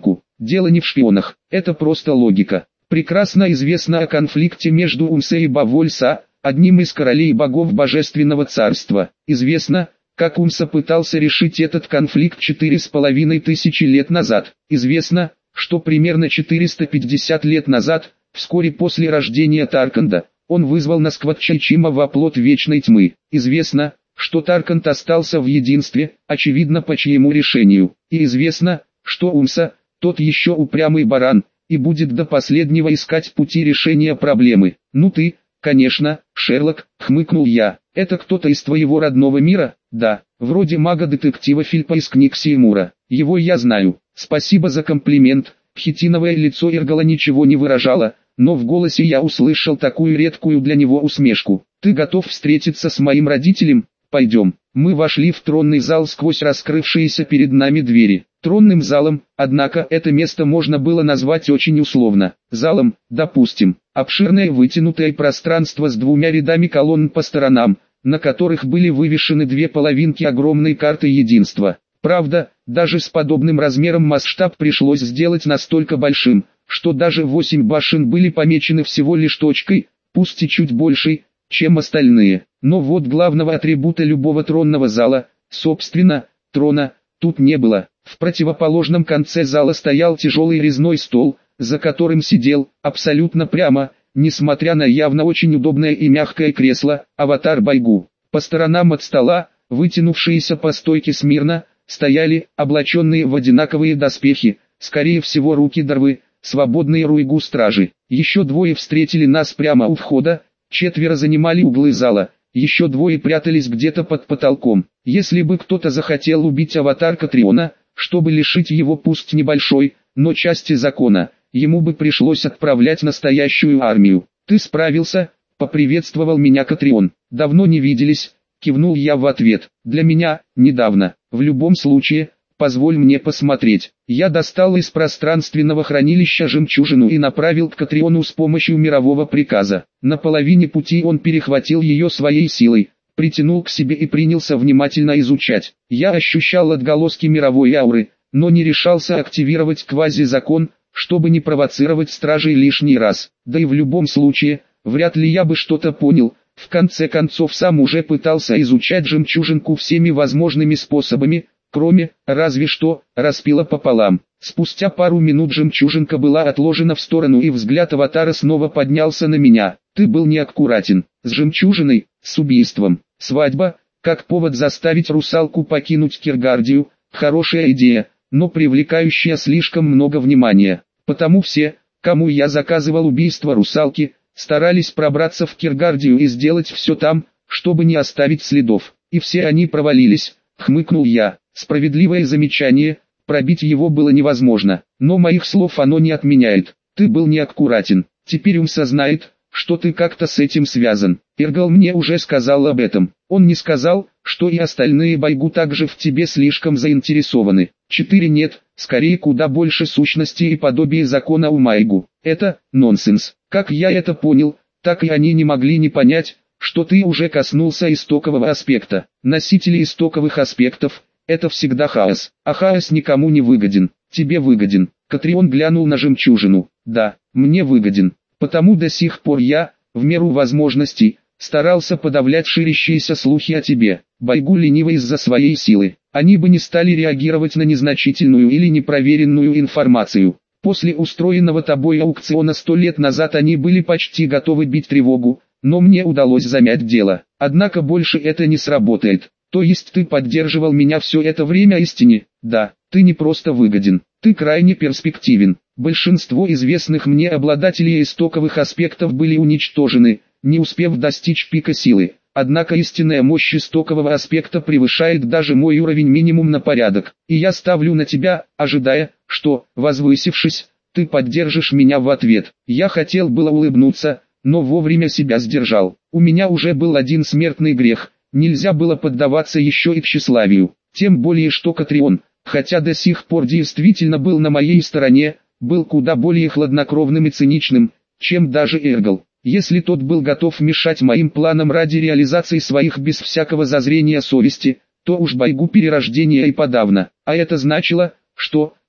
Дело не в шпионах, это просто логика. Прекрасно известно о конфликте между Умса и Бавольса, одним из королей богов Божественного Царства. Известно, как Умса пытался решить этот конфликт четыре с половиной тысячи лет назад. Известно, что примерно четыреста пятьдесят лет назад, вскоре после рождения Тарканда, он вызвал Наскватчайчима в оплот вечной тьмы. Известно, что Тарканд остался в единстве, очевидно по чьему решению. И известно, что Умса, тот еще упрямый баран, и будет до последнего искать пути решения проблемы. Ну ты, конечно, Шерлок, хмыкнул я. Это кто-то из твоего родного мира? Да, вроде мага-детектива Филиппа из книг Сеймура. Его я знаю. Спасибо за комплимент. Хитиновое лицо Эргала ничего не выражало, но в голосе я услышал такую редкую для него усмешку. Ты готов встретиться с моим родителем? Пойдем. Мы вошли в тронный зал сквозь раскрывшиеся перед нами двери. Тронным залом, однако это место можно было назвать очень условно. Залом, допустим, обширное вытянутое пространство с двумя рядами колонн по сторонам, на которых были вывешены две половинки огромной карты единства. Правда, даже с подобным размером масштаб пришлось сделать настолько большим, что даже восемь башен были помечены всего лишь точкой, пусть и чуть большей, чем остальные. Но вот главного атрибута любого тронного зала, собственно, трона, тут не было. В противоположном конце зала стоял тяжелый резной стол, за которым сидел, абсолютно прямо, несмотря на явно очень удобное и мягкое кресло, аватар Байгу. По сторонам от стола, вытянувшиеся по стойке смирно, стояли, облаченные в одинаковые доспехи, скорее всего руки Дарвы, свободные руйгу стражи. Еще двое встретили нас прямо у входа, четверо занимали углы зала, еще двое прятались где-то под потолком. Если бы кто-то захотел убить аватар Катриона, чтобы лишить его пусть небольшой, но части закона, ему бы пришлось отправлять настоящую армию. «Ты справился», — поприветствовал меня Катрион. «Давно не виделись», — кивнул я в ответ. «Для меня, недавно. В любом случае, позволь мне посмотреть». Я достал из пространственного хранилища жемчужину и направил к Катриону с помощью мирового приказа. На половине пути он перехватил ее своей силой, притянул к себе и принялся внимательно изучать. Я ощущал отголоски мировой ауры, но не решался активировать квази-закон, чтобы не провоцировать стражей лишний раз. Да и в любом случае, вряд ли я бы что-то понял. В конце концов сам уже пытался изучать жемчужинку всеми возможными способами, кроме, разве что, распила пополам. Спустя пару минут жемчужинка была отложена в сторону и взгляд аватара снова поднялся на меня. Ты был неаккуратен. С жемчужиной, с убийством. Свадьба, как повод заставить русалку покинуть Киргардию, хорошая идея, но привлекающая слишком много внимания. Потому все, кому я заказывал убийство русалки, старались пробраться в Киргардию и сделать все там, чтобы не оставить следов. И все они провалились, хмыкнул я. Справедливое замечание, пробить его было невозможно, но моих слов оно не отменяет. Ты был неаккуратен, теперь Умса знает, что ты как-то с этим связан. Эргал мне уже сказал об этом. Он не сказал, что и остальные Байгу также в тебе слишком заинтересованы. Четыре нет, скорее куда больше сущности и подобия закона у Майгу. Это нонсенс. Как я это понял, так и они не могли не понять, что ты уже коснулся истокового аспекта. Носители истоковых аспектов – это всегда хаос, а хаос никому не выгоден. Тебе выгоден. Катрион глянул на жемчужину. Да, мне выгоден. Потому до сих пор я, в меру возможностей, старался подавлять ширящиеся слухи о тебе. Байгу ленива из-за своей силы. Они бы не стали реагировать на незначительную или непроверенную информацию. После устроенного тобой аукциона сто лет назад они были почти готовы бить тревогу, но мне удалось замять дело. Однако больше это не сработает. То есть ты поддерживал меня все это время истине? Да, ты не просто выгоден, ты крайне перспективен. Большинство известных мне обладателей истоковых аспектов были уничтожены, не успев достичь пика силы. Однако истинная мощь истокового аспекта превышает даже мой уровень минимум на порядок. И я ставлю на тебя, ожидая, что, возвысившись, ты поддержишь меня в ответ. Я хотел было улыбнуться, но вовремя себя сдержал. У меня уже был один смертный грех. Нельзя было поддаваться еще и тщеславию. Тем более что Катрион, хотя до сих пор действительно был на моей стороне, был куда более хладнокровным и циничным, чем даже Эргал. Если тот был готов мешать моим планам ради реализации своих без всякого зазрения совести, то уж Байгу перерождения и подавно. А это значило, что,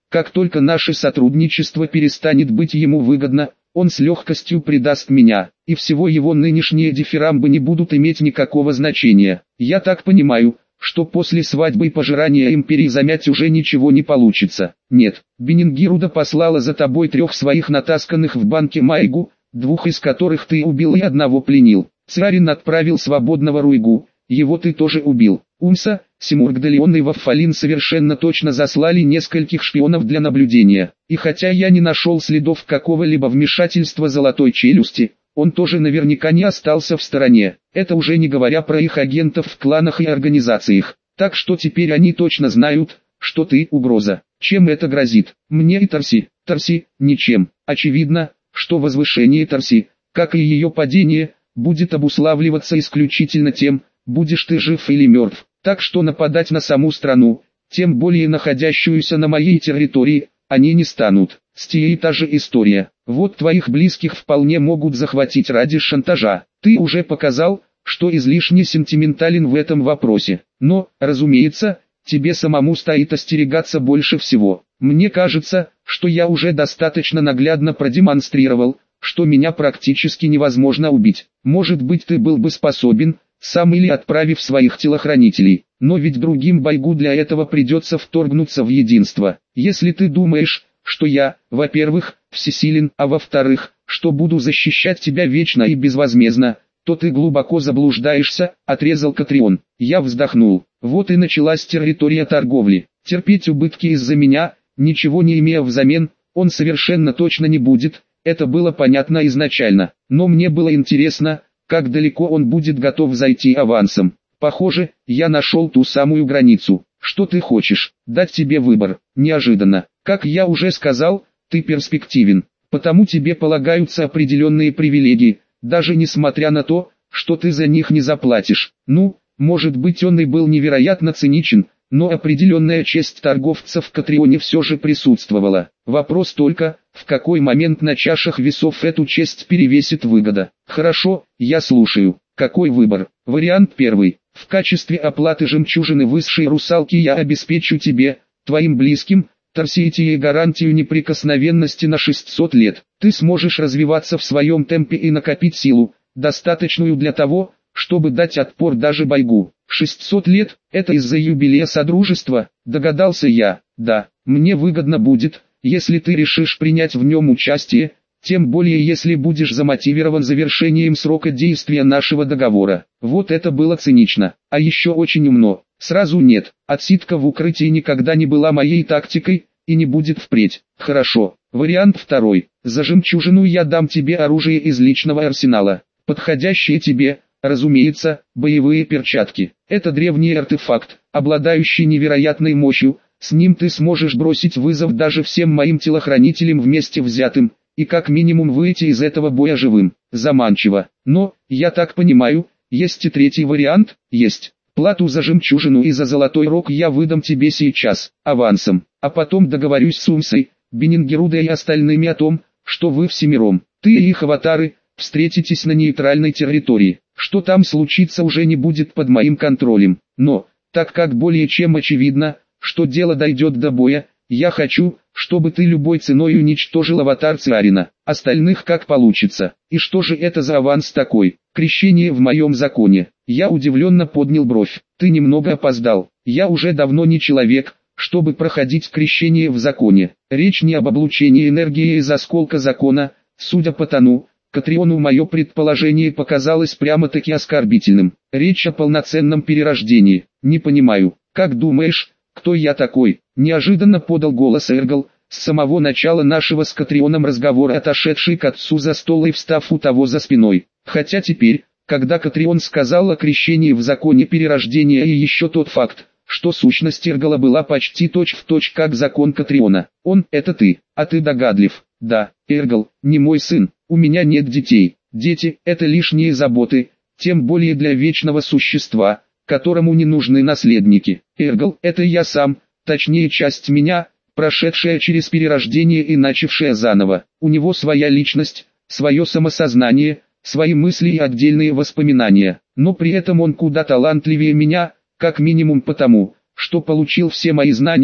Как только наше сотрудничество перестанет быть ему выгодно, он с легкостью предаст меня, и всего его нынешние дифирамбы не будут иметь никакого значения. Я так понимаю, что после свадьбы и пожирания империи замять уже ничего не получится. Нет, Бенингируда послала за тобой трех своих натасканных в банке Майгу, двух из которых ты убил и одного пленил. Царин отправил свободного Руйгу, его ты тоже убил. Умса, Симургдалион и Ваффалин совершенно точно заслали нескольких шпионов для наблюдения. И хотя я не нашел следов какого-либо вмешательства Золотой Челюсти, он тоже наверняка не остался в стороне. Это уже не говоря про их агентов в кланах и организациях. Так что теперь они точно знают, что ты угроза. Чем это грозит? Мне и Тарси. Тарси, ничем. Очевидно, что возвышение Тарси, как и ее падение, будет обуславливаться исключительно тем, будешь ты жив или мертв. Так что нападать на саму страну, тем более находящуюся на моей территории, они не станут. С Тией та же история. Вот твоих близких вполне могут захватить ради шантажа. Ты уже показал, что излишне сентиментален в этом вопросе. Но, разумеется, тебе самому стоит остерегаться больше всего. Мне кажется, что я уже достаточно наглядно продемонстрировал, что меня практически невозможно убить. Может быть, ты был бы способен, сам или отправив своих телохранителей. Но ведь другим Байгу для этого придется вторгнуться в единство. Если ты думаешь, что я, во-первых, всесилен, а во-вторых, что буду защищать тебя вечно и безвозмездно, то ты глубоко заблуждаешься, отрезал Катрион. Я вздохнул. Вот и началась территория торговли. Терпеть убытки из-за меня, ничего не имея взамен, он совершенно точно не будет. Это было понятно изначально. Но мне было интересно, как далеко он будет готов зайти авансом. Похоже, я нашел ту самую границу. Что ты хочешь? Дать тебе выбор. Неожиданно. Как я уже сказал, ты перспективен. Потому тебе полагаются определенные привилегии, даже несмотря на то, что ты за них не заплатишь. Ну, может быть, он и был невероятно циничен, но определенная честь торговцев в Катрионе все же присутствовала. Вопрос только, в какой момент на чашах весов эту честь перевесит выгода. Хорошо, я слушаю. Какой выбор? Вариант первый. В качестве оплаты жемчужины высшей русалки я обеспечу тебе, твоим близким, Тарсиетии гарантию неприкосновенности на шестьсот лет. Ты сможешь развиваться в своем темпе и накопить силу, достаточную для того, чтобы дать отпор даже Байгу. шестьсот лет, это из-за юбилея Содружества, догадался я. Да, мне выгодно будет, если ты решишь принять в нем участие, тем более если будешь замотивирован завершением срока действия нашего договора. Вот это было цинично, а еще очень умно. Сразу нет, отсидка в укрытии никогда не была моей тактикой, и не будет впредь. Хорошо, вариант второй. За жемчужину я дам тебе оружие из личного арсенала, подходящее тебе, разумеется, боевые перчатки. Это древний артефакт, обладающий невероятной мощью, с ним ты сможешь бросить вызов даже всем моим телохранителям вместе взятым, и как минимум выйти из этого боя живым. Заманчиво. Но, я так понимаю, есть и третий вариант? Есть. Плату за жемчужину и за золотой рог я выдам тебе сейчас, авансом, а потом договорюсь с Умсой, Бенингирудой и остальными о том, что вы всемиром, ты и их аватары, встретитесь на нейтральной территории. Что там случится, уже не будет под моим контролем. Но, так как более чем очевидно, что дело дойдет до боя, я хочу, чтобы ты любой ценой уничтожил аватар Царина, остальных как получится. И что же это за аванс такой? Крещение в моем законе. Я удивленно поднял бровь. Ты немного опоздал. Я уже давно не человек, чтобы проходить крещение в законе. Речь не об облучении энергии из осколка закона. Судя по тону, Катриону мое предположение показалось прямо-таки оскорбительным. Речь о полноценном перерождении. Не понимаю. Как думаешь, кто я такой? Неожиданно подал голос Эргл, с самого начала нашего с Катрионом разговора отошедший к отцу за стол и встав у того за спиной. Хотя теперь, когда Катрион сказал о крещении в законе перерождения и еще тот факт, что сущность Эргала была почти точь-в-точь как закон Катриона. Он — это ты, а ты догадлив. Да, Эргал, не мой сын, у меня нет детей. Дети — это лишние заботы, тем более для вечного существа, которому не нужны наследники. Эргал — это я сам, точнее часть меня, прошедшая через перерождение и начавшая заново. У него своя личность, свое самосознание, свои мысли и отдельные воспоминания. Но при этом он куда талантливее меня, как минимум потому, что получил все мои знания,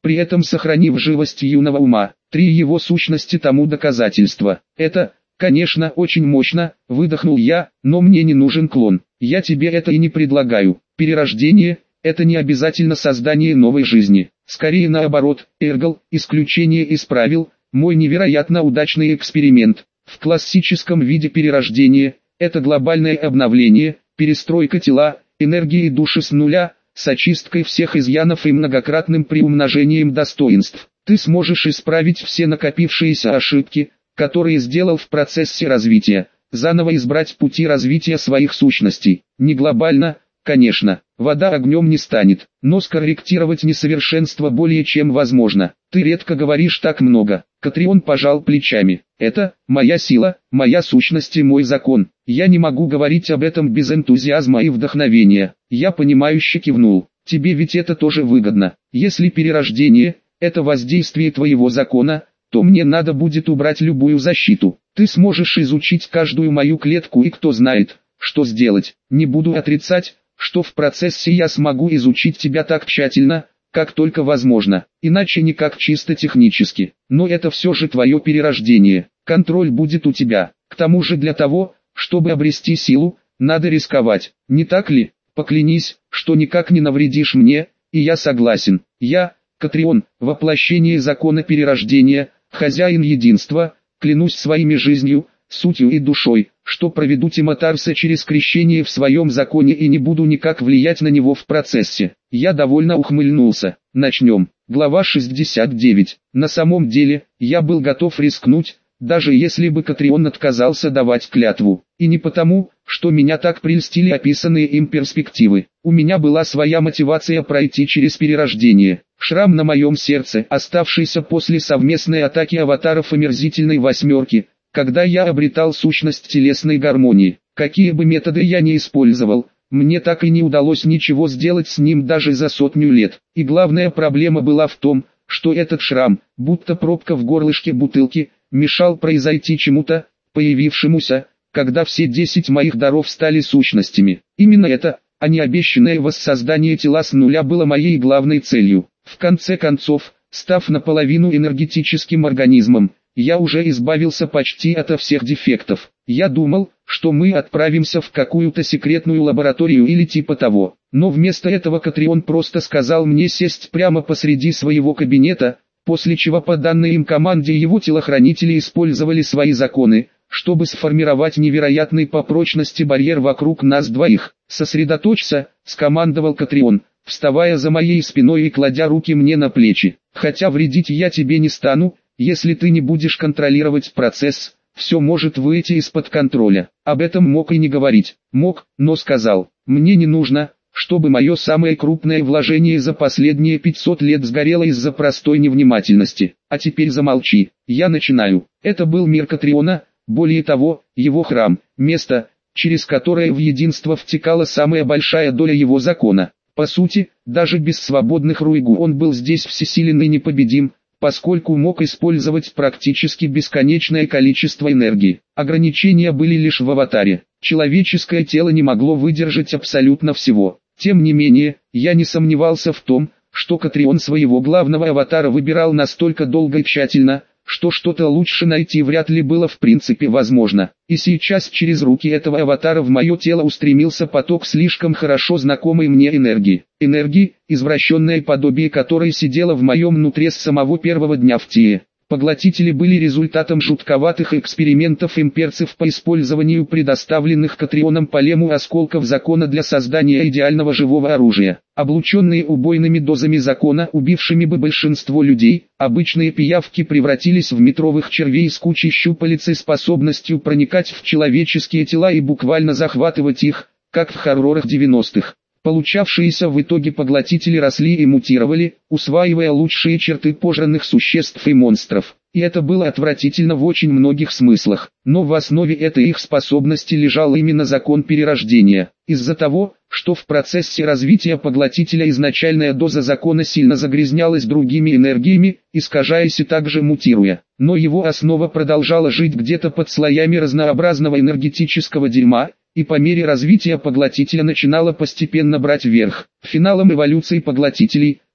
при этом сохранив живость юного ума. Три его сущности тому доказательство. Это, конечно, очень мощно, выдохнул я, но мне не нужен клон. Я тебе это и не предлагаю. Перерождение – это не обязательно создание новой жизни. Скорее наоборот, Эргл, исключение из правил, мой невероятно удачный эксперимент. В классическом виде перерождение – это глобальное обновление, перестройка тела, энергии и души с нуля, с очисткой всех изъянов и многократным приумножением достоинств. Ты сможешь исправить все накопившиеся ошибки, которые сделал в процессе развития, заново избрать пути развития своих сущностей. Не глобально, конечно, вода огнем не станет, но скорректировать несовершенство более чем возможно. Ты редко говоришь так много. Катрион пожал плечами. Это моя сила, моя сущность и мой закон. Я не могу говорить об этом без энтузиазма и вдохновения. Я понимающе кивнул. Тебе ведь это тоже выгодно. Если перерождение – это воздействие твоего закона, то мне надо будет убрать любую защиту. Ты сможешь изучить каждую мою клетку и кто знает, что сделать. Не буду отрицать, что в процессе я смогу изучить тебя так тщательно, как только возможно, иначе никак чисто технически. Но это все же твое перерождение, контроль будет у тебя. К тому же для того, чтобы обрести силу, надо рисковать, не так ли? Поклянись, что никак не навредишь мне, и я согласен. Я, Катрион, воплощение закона перерождения, хозяин единства, клянусь своими жизнью, сутью и душой, что проведу Тиматарса через крещение в своем законе и не буду никак влиять на него в процессе. Я довольно ухмыльнулся. Начнем. Глава шестьдесят девять. На самом деле, я был готов рискнуть, даже если бы Катрион отказался давать клятву. И не потому, что меня так прельстили описанные им перспективы. У меня была своя мотивация пройти через перерождение. Шрам на моем сердце, оставшийся после совместной атаки аватаров омерзительной восьмерки, когда я обретал сущность телесной гармонии. Какие бы методы я ни использовал, мне так и не удалось ничего сделать с ним даже за сотню лет. И главная проблема была в том, что этот шрам, будто пробка в горлышке бутылки, мешал произойти чему-то, появившемуся, когда все десять моих даров стали сущностями. Именно это, а не обещанное воссоздание тела с нуля было моей главной целью. В конце концов, став наполовину энергетическим организмом, я уже избавился почти ото всех дефектов. Я думал, что мы отправимся в какую-то секретную лабораторию или типа того. Но вместо этого Катрион просто сказал мне сесть прямо посреди своего кабинета, после чего по данной им команде его телохранители использовали свои законы, чтобы сформировать невероятный по прочности барьер вокруг нас двоих. «Сосредоточься», — скомандовал Катрион, вставая за моей спиной и кладя руки мне на плечи. «Хотя вредить я тебе не стану, если ты не будешь контролировать процесс, все может выйти из-под контроля». Об этом мог и не говорить. Мог, но сказал. Мне не нужно, чтобы мое самое крупное вложение за последние пятьсот лет сгорело из-за простой невнимательности. А теперь замолчи. Я начинаю. Это был мир Катриона, более того, его храм, место, через которое в единство втекала самая большая доля его закона. По сути, даже без свободных руйгу он был здесь всесилен и непобедим, поскольку мог использовать практически бесконечное количество энергии. Ограничения были лишь в аватаре. Человеческое тело не могло выдержать абсолютно всего. Тем не менее, я не сомневался в том, что Катрион своего главного аватара выбирал настолько долго и тщательно, что что-то лучше найти вряд ли было в принципе возможно. И сейчас через руки этого аватара в мое тело устремился поток слишком хорошо знакомой мне энергии. Энергии, извращенное подобие которой сидело в моем нутре с самого первого дня в Тие. Поглотители были результатом жутковатых экспериментов имперцев по использованию предоставленных Катрионом по лему осколков закона для создания идеального живого оружия. Облученные убойными дозами закона, убившими бы большинство людей, обычные пиявки превратились в метровых червей с кучей щупалец и способностью проникать в человеческие тела и буквально захватывать их, как в хоррорах девяностых. Получавшиеся в итоге поглотители росли и мутировали, усваивая лучшие черты пожранных существ и монстров. И это было отвратительно в очень многих смыслах. Но в основе этой их способности лежал именно закон перерождения. Из-за того, что в процессе развития поглотителя изначальная доза закона сильно загрязнялась другими энергиями, искажаясь и также мутируя. Но его основа продолжала жить где-то под слоями разнообразного энергетического дерьма, и по мере развития поглотителя начинала постепенно брать верх. Финалом эволюции поглотителей,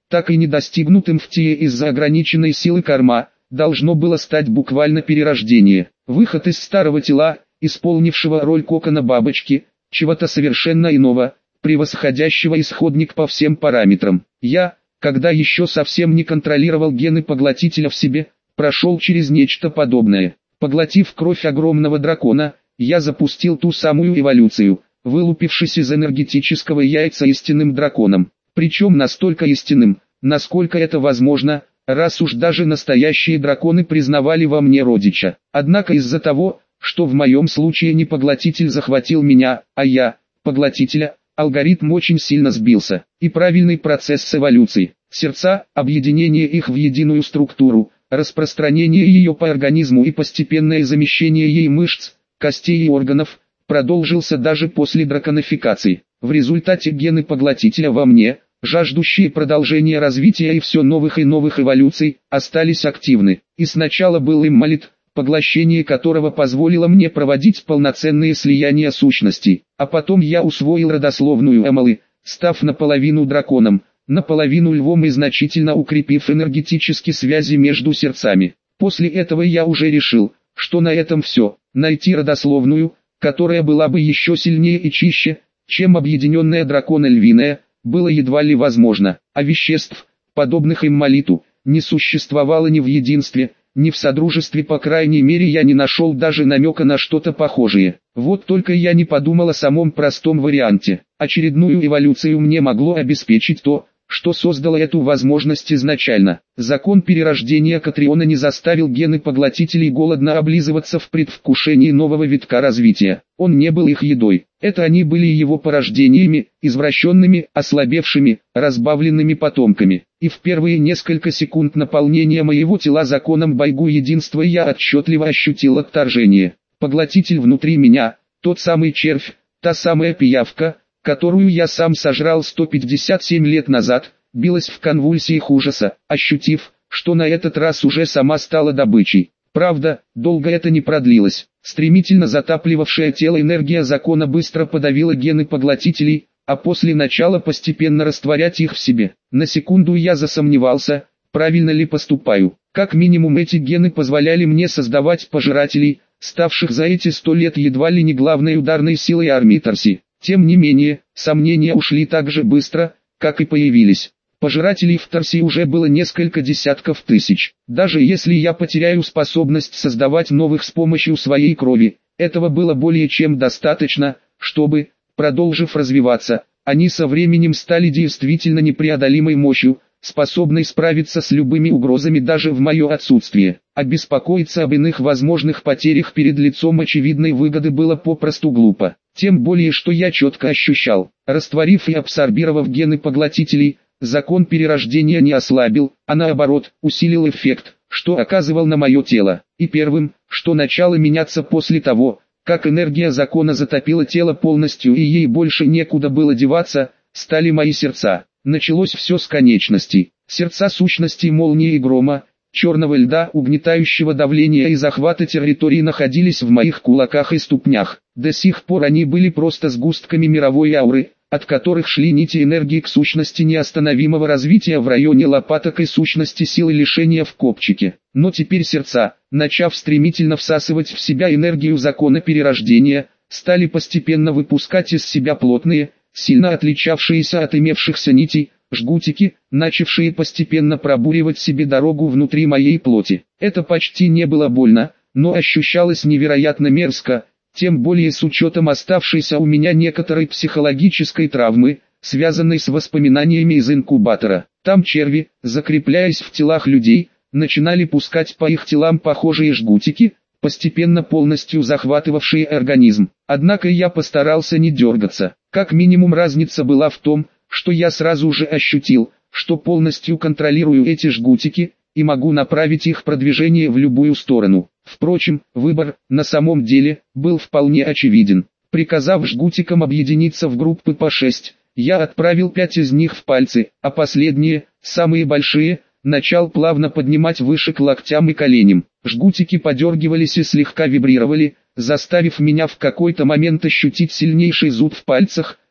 так и не достигнутым в Тие из-за ограниченной силы карма, должно было стать буквально перерождение. Выход из старого тела, исполнившего роль кокона бабочки, чего-то совершенно иного, превосходящего исходник по всем параметрам. Я, когда еще совсем не контролировал гены поглотителя в себе, прошел через нечто подобное. Поглотив кровь огромного дракона, я запустил ту самую эволюцию, вылупившись из энергетического яйца истинным драконом. Причем настолько истинным, насколько это возможно, раз уж даже настоящие драконы признавали во мне родича. Однако из-за того, что в моем случае не поглотитель захватил меня, а я, поглотителя, алгоритм очень сильно сбился. И правильный процесс с эволюцией, сердца, объединение их в единую структуру, распространение ее по организму и постепенное замещение ей мышц, костей и органов, продолжился даже после драконификации. В результате гены поглотителя во мне, жаждущие продолжения развития и все новых и новых эволюций, остались активны. И сначала был иммолит, поглощение которого позволило мне проводить полноценные слияния сущностей. А потом я усвоил родословную Эмалы, став наполовину драконом, наполовину львом и значительно укрепив энергетические связи между сердцами. После этого я уже решил, что на этом все. Найти родословную, которая была бы еще сильнее и чище, чем объединенная дракона-львиная, было едва ли возможно, а веществ, подобных иммолиту, не существовало ни в единстве, ни в содружестве, по крайней мере я не нашел даже намека на что-то похожее. Вот только я не подумал о самом простом варианте. Очередную эволюцию мне могло обеспечить то, что создало эту возможность изначально. Закон перерождения Катриона не заставил гены поглотителей голодно облизываться в предвкушении нового витка развития. Он не был их едой. Это они были его порождениями, извращенными, ослабевшими, разбавленными потомками. И в первые несколько секунд наполнения моего тела законом Байгу единства я отчетливо ощутил отторжение. Поглотитель внутри меня, тот самый червь, та самая пиявка, которую я сам сожрал сто пятьдесят семь лет назад, билась в конвульсиях ужаса, ощутив, что на этот раз уже сама стала добычей. Правда, долго это не продлилось. Стремительно затапливавшая тело энергия закона быстро подавила гены поглотителей, а после начала постепенно растворять их в себе. На секунду я засомневался, правильно ли поступаю. Как минимум эти гены позволяли мне создавать пожирателей, ставших за эти сто лет едва ли не главной ударной силой армии Тарси. Тем не менее, сомнения ушли так же быстро, как и появились. Пожирателей в Тарси уже было несколько десятков тысяч. Даже если я потеряю способность создавать новых с помощью своей крови, этого было более чем достаточно, чтобы, продолжив развиваться, они со временем стали действительно непреодолимой мощью, способной справиться с любыми угрозами даже в мое отсутствие. А беспокоиться об иных возможных потерях перед лицом очевидной выгоды было попросту глупо. Тем более, что я четко ощущал, растворив и абсорбировав гены поглотителей, закон перерождения не ослабил, а наоборот, усилил эффект, что оказывал на мое тело. И первым, что начало меняться после того, как энергия закона затопила тело полностью и ей больше некуда было деваться, стали мои сердца. Началось все с конечностей. Сердца сущностей молнии и грома, черного льда, угнетающего давления и захвата территории находились в моих кулаках и ступнях. До сих пор они были просто сгустками мировой ауры, от которых шли нити энергии к сущности неостановимого развития в районе лопаток и сущности силы лишения в копчике. Но теперь сердца, начав стремительно всасывать в себя энергию закона перерождения, стали постепенно выпускать из себя плотные, сильно отличавшиеся от имевшихся нитей, жгутики, начавшие постепенно пробуривать себе дорогу внутри моей плоти. Это почти не было больно, но ощущалось невероятно мерзко, тем более с учетом оставшейся у меня некоторой психологической травмы, связанной с воспоминаниями из инкубатора. Там черви, закрепляясь в телах людей, начинали пускать по их телам похожие жгутики, постепенно полностью захватывавшие организм. Однако я постарался не дергаться. Как минимум разница была в том, что я сразу же ощутил, что полностью контролирую эти жгутики, и могу направить их продвижение в любую сторону. Впрочем, выбор, на самом деле, был вполне очевиден. Приказав жгутикам объединиться в группы по шесть, я отправил пять из них в пальцы, а последние, самые большие, начал плавно поднимать выше к локтям и коленям. Жгутики подергивались и слегка вибрировали, заставив меня в какой-то момент ощутить сильнейший зуд в пальцах,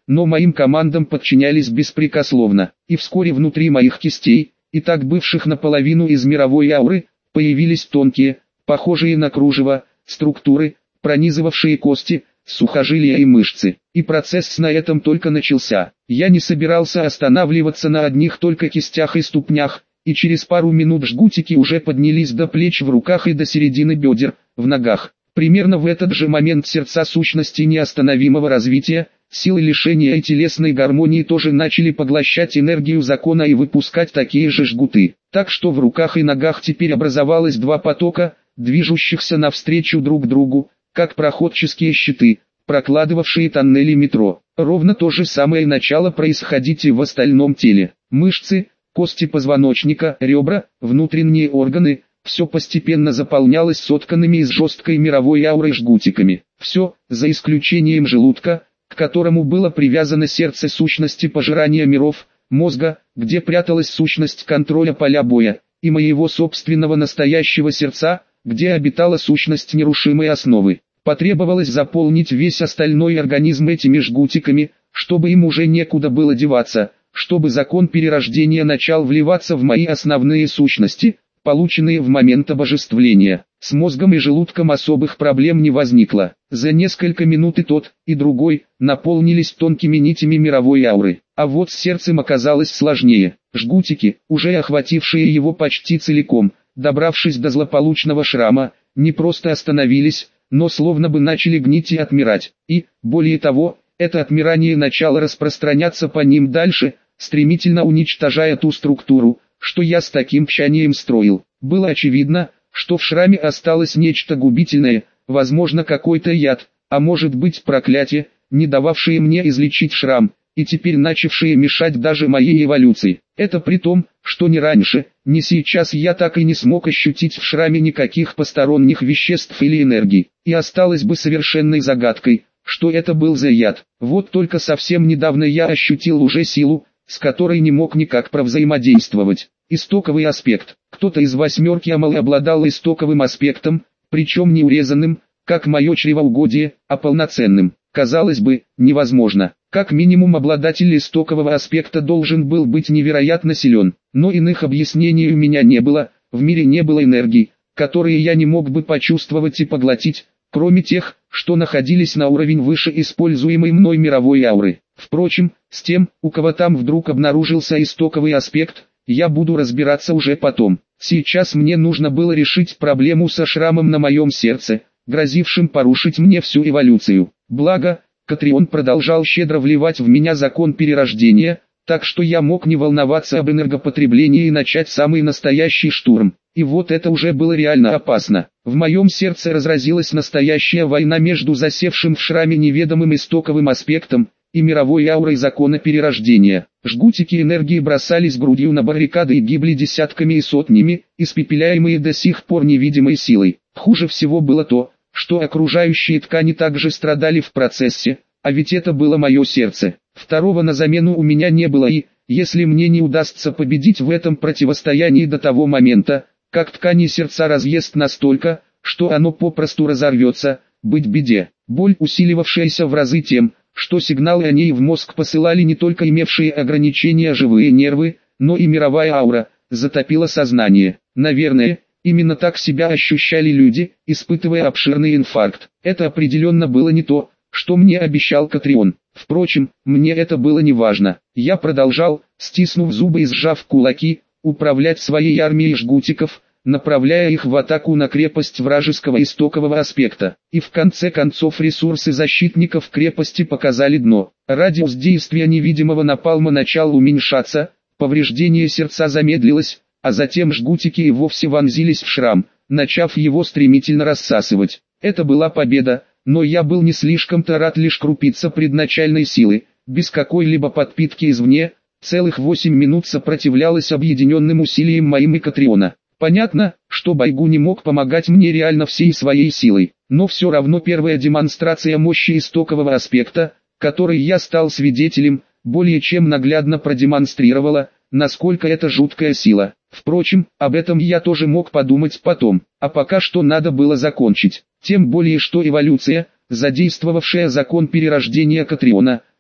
но моим командам подчинялись беспрекословно, и вскоре внутри моих кистей, и так бывших наполовину из мировой ауры, появились тонкие, похожие на кружево, структуры, пронизывавшие кости, сухожилия и мышцы. И процесс на этом только начался. Я не собирался останавливаться на одних только кистях и ступнях, и через пару минут жгутики уже поднялись до плеч в руках и до середины бедер, в ногах. Примерно в этот же момент сердца сущности неостановимого развития, силы лишения и телесной гармонии тоже начали поглощать энергию закона и выпускать такие же жгуты. Так что в руках и ногах теперь образовалось два потока, движущихся навстречу друг другу, как проходческие щиты, прокладывавшие тоннели метро. Ровно то же самое начало происходить и в остальном теле. Мышцы, кости позвоночника, ребра, внутренние органы – все постепенно заполнялось сотканными из жесткой мировой ауры жгутиками. Все, за исключением желудка, к которому было привязано сердце сущности пожирания миров, мозга, где пряталась сущность контроля поля боя, и моего собственного настоящего сердца, где обитала сущность нерушимой основы. Потребовалось заполнить весь остальной организм этими жгутиками, чтобы им уже некуда было деваться, чтобы закон перерождения начал вливаться в мои основные сущности, полученные в момент обожествления. С мозгом и желудком особых проблем не возникло. За несколько минут и тот, и другой наполнились тонкими нитями мировой ауры. А вот с сердцем оказалось сложнее. Жгутики, уже охватившие его почти целиком, добравшись до злополучного шрама, не просто остановились, но словно бы начали гнить и отмирать. И, более того, это отмирание начало распространяться по ним дальше, стремительно уничтожая ту структуру, что я с таким тщанием строил. Было очевидно, что в шраме осталось нечто губительное, возможно какой-то яд, а может быть проклятие, не дававшее мне излечить шрам, и теперь начавшее мешать даже моей эволюции. Это при том, что ни раньше, ни сейчас я так и не смог ощутить в шраме никаких посторонних веществ или энергий, и осталось бы совершенной загадкой, что это был за яд. Вот только совсем недавно я ощутил уже силу, с которой не мог никак провзаимодействовать. Истоковый аспект. Кто-то из восьмерки Амалы обладал истоковым аспектом, причем не урезанным, как мое чревоугодие, а полноценным. Казалось бы, невозможно. Как минимум обладатель истокового аспекта должен был быть невероятно силен. Но иных объяснений у меня не было, в мире не было энергий, которые я не мог бы почувствовать и поглотить, кроме тех, что находились на уровень выше используемой мной мировой ауры. Впрочем, с тем, у кого там вдруг обнаружился истоковый аспект, я буду разбираться уже потом. Сейчас мне нужно было решить проблему со шрамом на моем сердце, грозившим порушить мне всю эволюцию. Благо, Катрион продолжал щедро вливать в меня закон перерождения, так что я мог не волноваться об энергопотреблении и начать самый настоящий штурм. И вот это уже было реально опасно. В моем сердце разразилась настоящая война между засевшим в шраме неведомым истоковым аспектом и мировой аурой закона перерождения. Жгутики энергии бросались грудью на баррикады и гибли десятками и сотнями, испепеляемые до сих пор невидимой силой. Хуже всего было то, что окружающие ткани также страдали в процессе, а ведь это было мое сердце. Второго на замену у меня не было и, если мне не удастся победить в этом противостоянии до того момента, как ткани сердца разъест настолько, что оно попросту разорвется, быть беде. Боль, усиливавшаяся в разы тем, что сигналы о ней в мозг посылали не только имевшие ограничения живые нервы, но и мировая аура, затопила сознание. Наверное, именно так себя ощущали люди, испытывая обширный инфаркт. Это определенно было не то, что мне обещал Катрион. Впрочем, мне это было не важно. Я продолжал, стиснув зубы и сжав кулаки, управлять своей армией жгутиков, направляя их в атаку на крепость вражеского истокового аспекта. И в конце концов ресурсы защитников крепости показали дно. Радиус действия невидимого напалма начал уменьшаться, повреждение сердца замедлилось, а затем жгутики и вовсе вонзились в шрам, начав его стремительно рассасывать. Это была победа, но я был не слишком-то рад лишь крупица предначальной силы, без какой-либо подпитки извне, целых восемь минут сопротивлялась объединенным усилиям моим и Катриона. Понятно, что Байгу не мог помогать мне реально всей своей силой, но все равно первая демонстрация мощи истокового аспекта, которой я стал свидетелем, более чем наглядно продемонстрировала, насколько это жуткая сила. Впрочем, об этом я тоже мог подумать потом, а пока что надо было закончить. Тем более что эволюция, задействовавшая закон перерождения Катриона,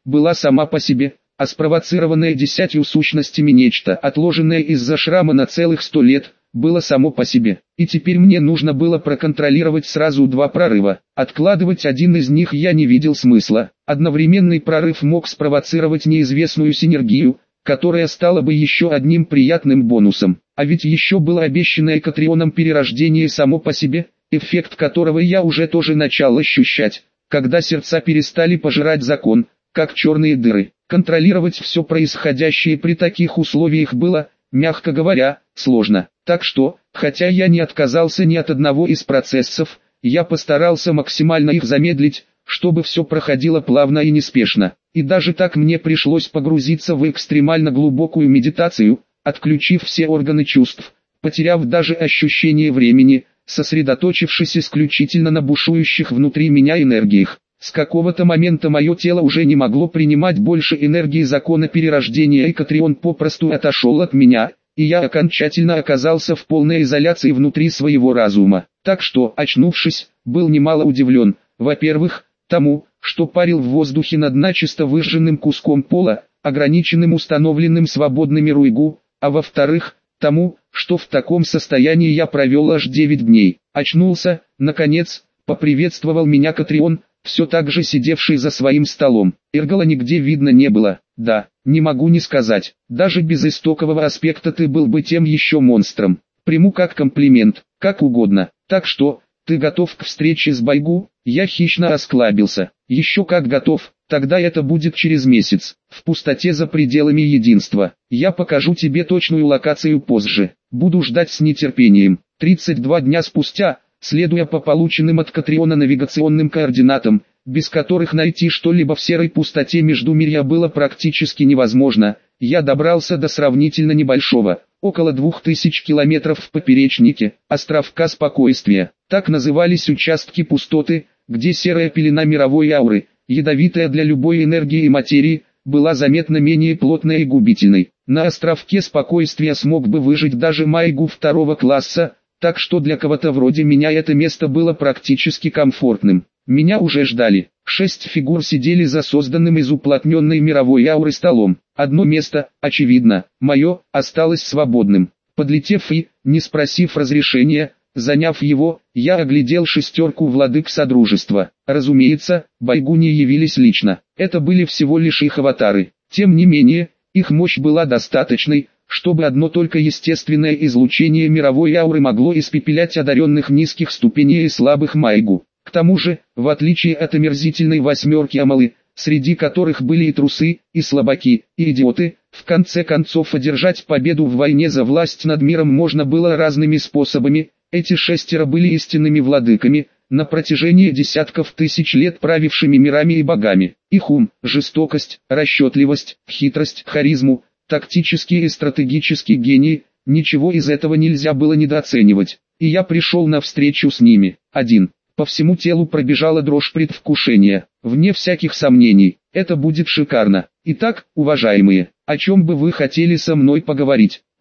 была сама по себе, а спровоцированное десятью сущностями нечто, отложенное из-за шрама на целых сто лет, было само по себе. И теперь мне нужно было проконтролировать сразу два прорыва. Откладывать один из них я не видел смысла. Одновременный прорыв мог спровоцировать неизвестную синергию, которая стала бы еще одним приятным бонусом. А ведь еще было обещанное Экатрионом перерождение само по себе, эффект которого я уже тоже начал ощущать, когда сердца перестали пожирать закон, как черные дыры. Контролировать все происходящее при таких условиях было, мягко говоря, сложно. Так что, хотя я не отказался ни от одного из процессов, я постарался максимально их замедлить, чтобы все проходило плавно и неспешно. И даже так мне пришлось погрузиться в экстремально глубокую медитацию, отключив все органы чувств, потеряв даже ощущение времени, сосредоточившись исключительно на бушующих внутри меня энергиях. С какого-то момента мое тело уже не могло принимать больше энергии закона перерождения, и Экатрион попросту отошел от меня, и я окончательно оказался в полной изоляции внутри своего разума. Так что, очнувшись, был немало удивлен, во-первых, тому, что парил в воздухе над начисто выжженным куском пола, ограниченным установленным свободными руйгу, а во-вторых, тому, что в таком состоянии я провел аж девять дней. Очнулся, наконец, поприветствовал меня Катрион, все так же сидевший за своим столом. Эргала нигде видно не было. Да, не могу не сказать, даже без истокового аспекта ты был бы тем еще монстром. Приму как комплимент, как угодно. Так что, ты готов к встрече с Байгу? Я хищно осклабился. Еще как готов, тогда это будет через месяц, в пустоте за пределами единства. Я покажу тебе точную локацию позже. Буду ждать с нетерпением. тридцать два дня спустя, следуя по полученным от Катриона навигационным координатам, без которых найти что-либо в серой пустоте Междумирья было практически невозможно, я добрался до сравнительно небольшого, около двух тысяч километров в поперечнике, островка Спокойствия. Так назывались участки пустоты, где серая пелена мировой ауры, ядовитая для любой энергии и материи, была заметно менее плотной и губительной. На островке Спокойствия смог бы выжить даже Майгу второго класса, так что для кого-то вроде меня это место было практически комфортным. Меня уже ждали. Шесть фигур сидели за созданным из уплотненной мировой ауры столом. Одно место, очевидно, мое, осталось свободным. Подлетев и, не спросив разрешения, заняв его, я оглядел шестерку владык Содружества. Разумеется, Байгу не явились лично. Это были всего лишь их аватары. Тем не менее, их мощь была достаточной, чтобы одно только естественное излучение мировой ауры могло испепелять одаренных низких ступеней и слабых Майгу. К тому же, в отличие от омерзительной восьмерки Амалы, среди которых были и трусы, и слабаки, и идиоты, в конце концов одержать победу в войне за власть над миром можно было разными способами. Эти шестеро были истинными владыками, на протяжении десятков тысяч лет правившими мирами и богами. Их ум, жестокость, расчетливость, хитрость, харизму, тактический и стратегический гений, ничего из этого нельзя было недооценивать. И я пришел на встречу с ними, один. По всему телу пробежала дрожь предвкушения. Вне всяких сомнений, это будет шикарно. Итак, уважаемые, о чем бы вы хотели со мной поговорить?